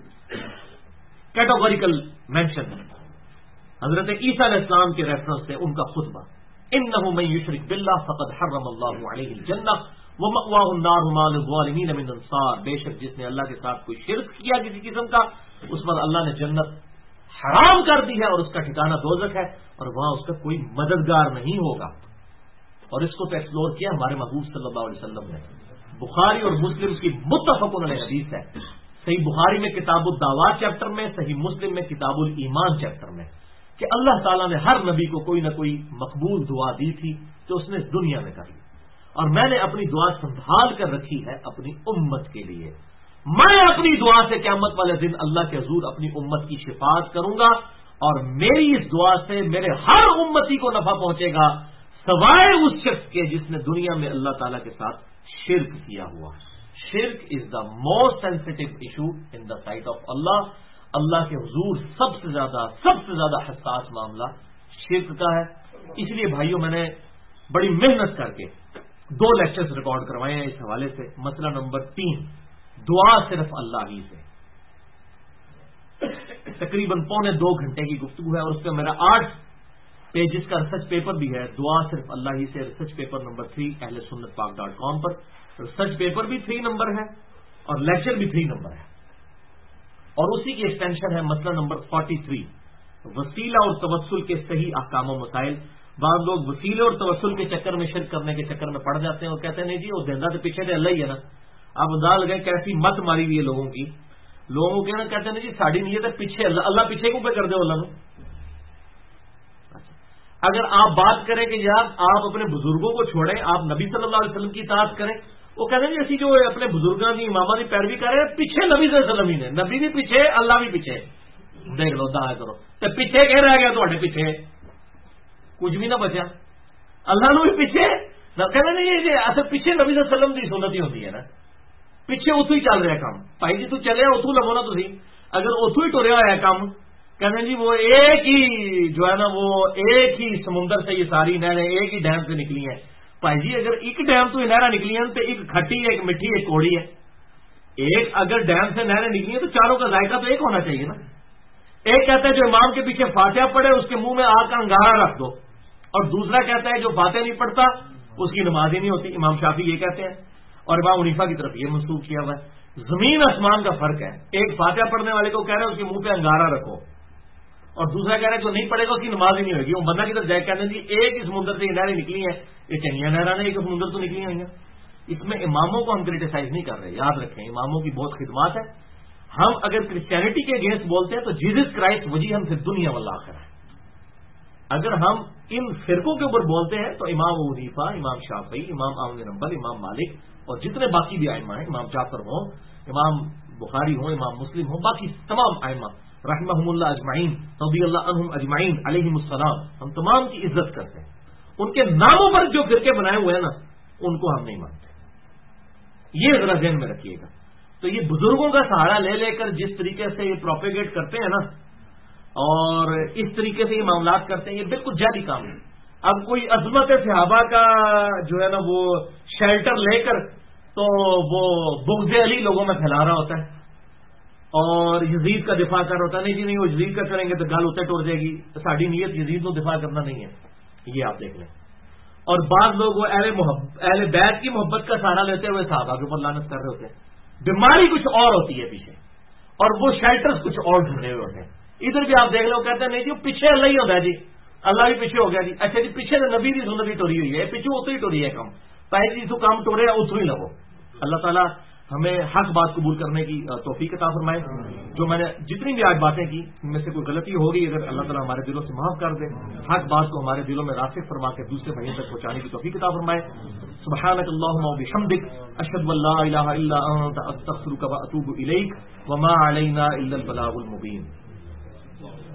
کیٹاگوریکل مینشن ہے حضرت عیسیٰ علیہ السلام کے ریفرنس سے ان کا خطبہ, انہ من یشرک باللہ فقد حرم اللہ علیہ الجنہ ومأواہ النار وما للظالمین من انصار, بے شک جس نے اللہ کے ساتھ کوئی شرک کیا کسی قسم کا, اس پر اللہ نے جنت حرام کر دی ہے اور اس کا ٹھکانہ دوزخ ہے, اور وہاں اس کا کوئی مددگار نہیں ہوگا. اور اس کو تو ایکسپلور کیا ہمارے محبوب صلی اللہ علیہ وسلم نے. بخاری اور مسلم کی متفق علیہ حدیث ہے. صحیح بخاری میں کتاب الدعوات چیپٹر میں, صحیح مسلم میں کتاب الایمان چیپٹر میں, کہ اللہ تعالیٰ نے ہر نبی کو کوئی نہ کوئی مقبول دعا دی تھی جو اس نے اس دنیا میں کر لی, اور میں نے اپنی دعا سنبھال کر رکھی ہے اپنی امت کے لیے. میں اپنی دعا سے قیامت والے دن اللہ کے حضور اپنی امت کی شفاعت کروں گا, اور میری اس دعا سے میرے ہر امتی کو نفع پہنچے گا سوائے اس شخص کے جس نے دنیا میں اللہ تعالیٰ کے ساتھ شرک کیا ہوا. شرک is the most sensitive issue in the sight of Allah. اللہ کے حضور سب سے زیادہ حساس معاملہ شرک کا ہے. اس لیے بھائیوں میں نے بڑی محنت کر کے 2 لیکچرز ریکارڈ کروائے ہیں اس حوالے سے. مسئلہ نمبر 3, دعا صرف اللہ ہی سے, تقریباً 2.25 گھنٹے کی گفتگو ہے, اور اس پہ میرا 8 پیجز کا ریسرچ پیپر بھی ہے. دعا صرف اللہ ہی سے, ریسرچ پیپر نمبر 3 ahlesunnatpak.com پر. ریسرچ پیپر بھی 3 نمبر ہے اور لیکچر بھی 3 نمبر ہے, اور اسی کی ایکسٹینشن ہے مسئلہ نمبر 43, وسیلہ اور توسل کے صحیح احکام و مسائل. بعض لوگ وسیلے اور توسل کے چکر میں شرک کرنے کے چکر میں پڑ جاتے ہیں اور کہتے ہیں نہیں جی وہ دیندا سے پیچھے سے اللہ ہی ہے نا. آپ انداز لگائیں کیسی مت ماری ہوئی ہے لوگوں کی. لوگوں کے نا کہتے ہیں جی ساڑی نیت ہے پیچھے اللہ پیچھے کو پہ کر دے اللہ نے. اگر آپ بات کریں کہ یار آپ اپنے بزرگوں کو چھوڑیں, آپ نبی صلی اللہ علیہ وسلم کی اطاعت کریں, وہ کہتے ہیں جی اسی جو اپنے بزرگوں کی امامہ کی پیروی کر رہے ہیں, پیچھے نبی صلی اللہ علیہ وسلم ہی نے, نبی بھی پیچھے اللہ بھی پیچھے. دیکھ لو دعا کرو تو پیچھے کہہ رہ گیا تھوڑے پیچھے کچھ بھی نہ بچا, اللہ نے بھی پیچھے کہنا نہیں. یہ اصل پیچھے نبی صلی اللہ علیہ وسلم کی سنت ہی ہوتی ہے نا, پیچھے اتو ہی چل رہا ہے کام. بھائی جی تو چلے اتو لگو نا تھی, اگر اتو ہی ٹریا ہوا ہے کام, کہتے ہیں جی وہ ایک ہی جو ہے نا وہ ایک ہی سمندر سے یہ ساری نہریں ایک ہی ڈیم سے نکلی ہیں. بھائی جی اگر ایک ڈیم تو یہ نہریں نکلی ہیں تو ایک کھٹی ایک میٹھی ایک کوڑی ہے. ایک اگر ڈیم سے نہریں نکلی ہیں تو چاروں کا ذائقہ تو ایک ہونا چاہیے نا. ایک کہتا ہے جو امام کے پیچھے فاتحہ پڑھے اس کے منہ میں آگ کا انگارہ رکھ دو, اور دوسرا کہتا ہے جو فاتحہ نہیں پڑھتا اس کی نماز ہی نہیں ہوتی. امام شافعی یہ کہتے ہیں. اور امام حنیفہ کی طرف یہ منسوخ کیا ہوا ہے۔ زمین آسمان کا فرق ہے، ایک فاتحہ پڑھنے والے کو کہہ رہے ہیں اس کے منہ پہ انگارہ رکھو، اور دوسرا کہہ رہا ہے جو نہیں پڑے گا اس کی نماز ہی نہیں ہوگی۔ وہ بندہ کی طرف جائے کہنے جی ایک اس سمندر سے نہریں نکلی ہیں، یہ چنگیاں نہریں ایک سمندر تو نکلی ہوئی ہیں۔ اس میں اماموں کو ہم کریٹیسائز نہیں کر رہے، یاد رکھیں اماموں کی بہت خدمات ہے۔ ہم اگر کرسچینٹی کے اگینسٹ بولتے ہیں تو جیزس کرائسٹ وجی ہم پھر دنیا والآخرہ ہے۔ اگر ہم ان فرقوں کے اوپر بولتے ہیں تو امام ابو حنیفہ، امام شافعی، امام احمد بن حنبل، امام مالک اور جتنے باقی بھی ائمہ ہیں، امام جعفر ہوں، امام بخاری ہوں، امام مسلم ہوں، باقی تمام ائمہ رحمہم اللہ اجمعین، رضی اللہ عنہم اجمعین علیہم السلام، ہم تمام کی عزت کرتے ہیں۔ ان کے ناموں پر جو فرقے بنائے ہوئے ہیں نا ان کو ہم نہیں مانتے، یہ ذرا ذہن میں رکھیے گا۔ تو یہ بزرگوں کا سہارا لے لے کر جس طریقے سے یہ پروپیگیٹ کرتے ہیں نا اور اس طریقے سے یہ معاملات کرتے ہیں، یہ بالکل جعلی کام ہے۔ اب کوئی عظمت صحابہ کا جو ہے نا وہ شیلٹر لے کر تو وہ بغض علی لوگوں میں پھیلا رہا ہوتا ہے اور یزید کا دفاع کر رہا ہوتا ہے، نہیں جی نہیں وہ یزید کا کریں گے تو گل اتنے ٹوٹ جائے گی، ساری نیت یزید کو دفاع کرنا نہیں ہے، یہ آپ دیکھ لیں۔ اور بعض لوگ وہ اہل بیت کی محبت کا سہارا لیتے ہوئے صحابہ کے اوپر لعنت کر رہے ہوتے ہیں۔ بیماری کچھ اور ہوتی ہے پیچھے، اور وہ شیلٹرز کچھ اور ڈھونڈے ہوئے ہوتے ہیں۔ ادھر بھی آپ دیکھ لو کہتے ہیں نہیں جی پیچھے اللہ ہی ہوتا ہے جی، اللہ بھی پیچھے ہو گیا جی، اچھا جی پیچھے نبی کی سنت ٹوری ہوئی ہے، پیچھے اتو ہی ٹوری ہے کم پہلے جی تو کام ٹورے اتو ہی لگو۔ اللہ تعالیٰ ہمیں حق بات قبول کرنے کی توفیق عطا فرمائے۔ جو میں نے جتنی بھی آج باتیں کی ان میں سے کوئی غلطی ہوگی اگر اللہ تعالیٰ ہمارے دلوں سے معاف کر دے، حق بات کو ہمارے دلوں میں راسخ فرما کے دوسرے بھائیوں تک پہنچانے کی توفیق عطا فرمائے۔ سبحانک اللہم و بحمدک، اشہد ان لا الہ الا انت، استغفرک و اتوب الیک، وما علینا الا البلاغ المبین۔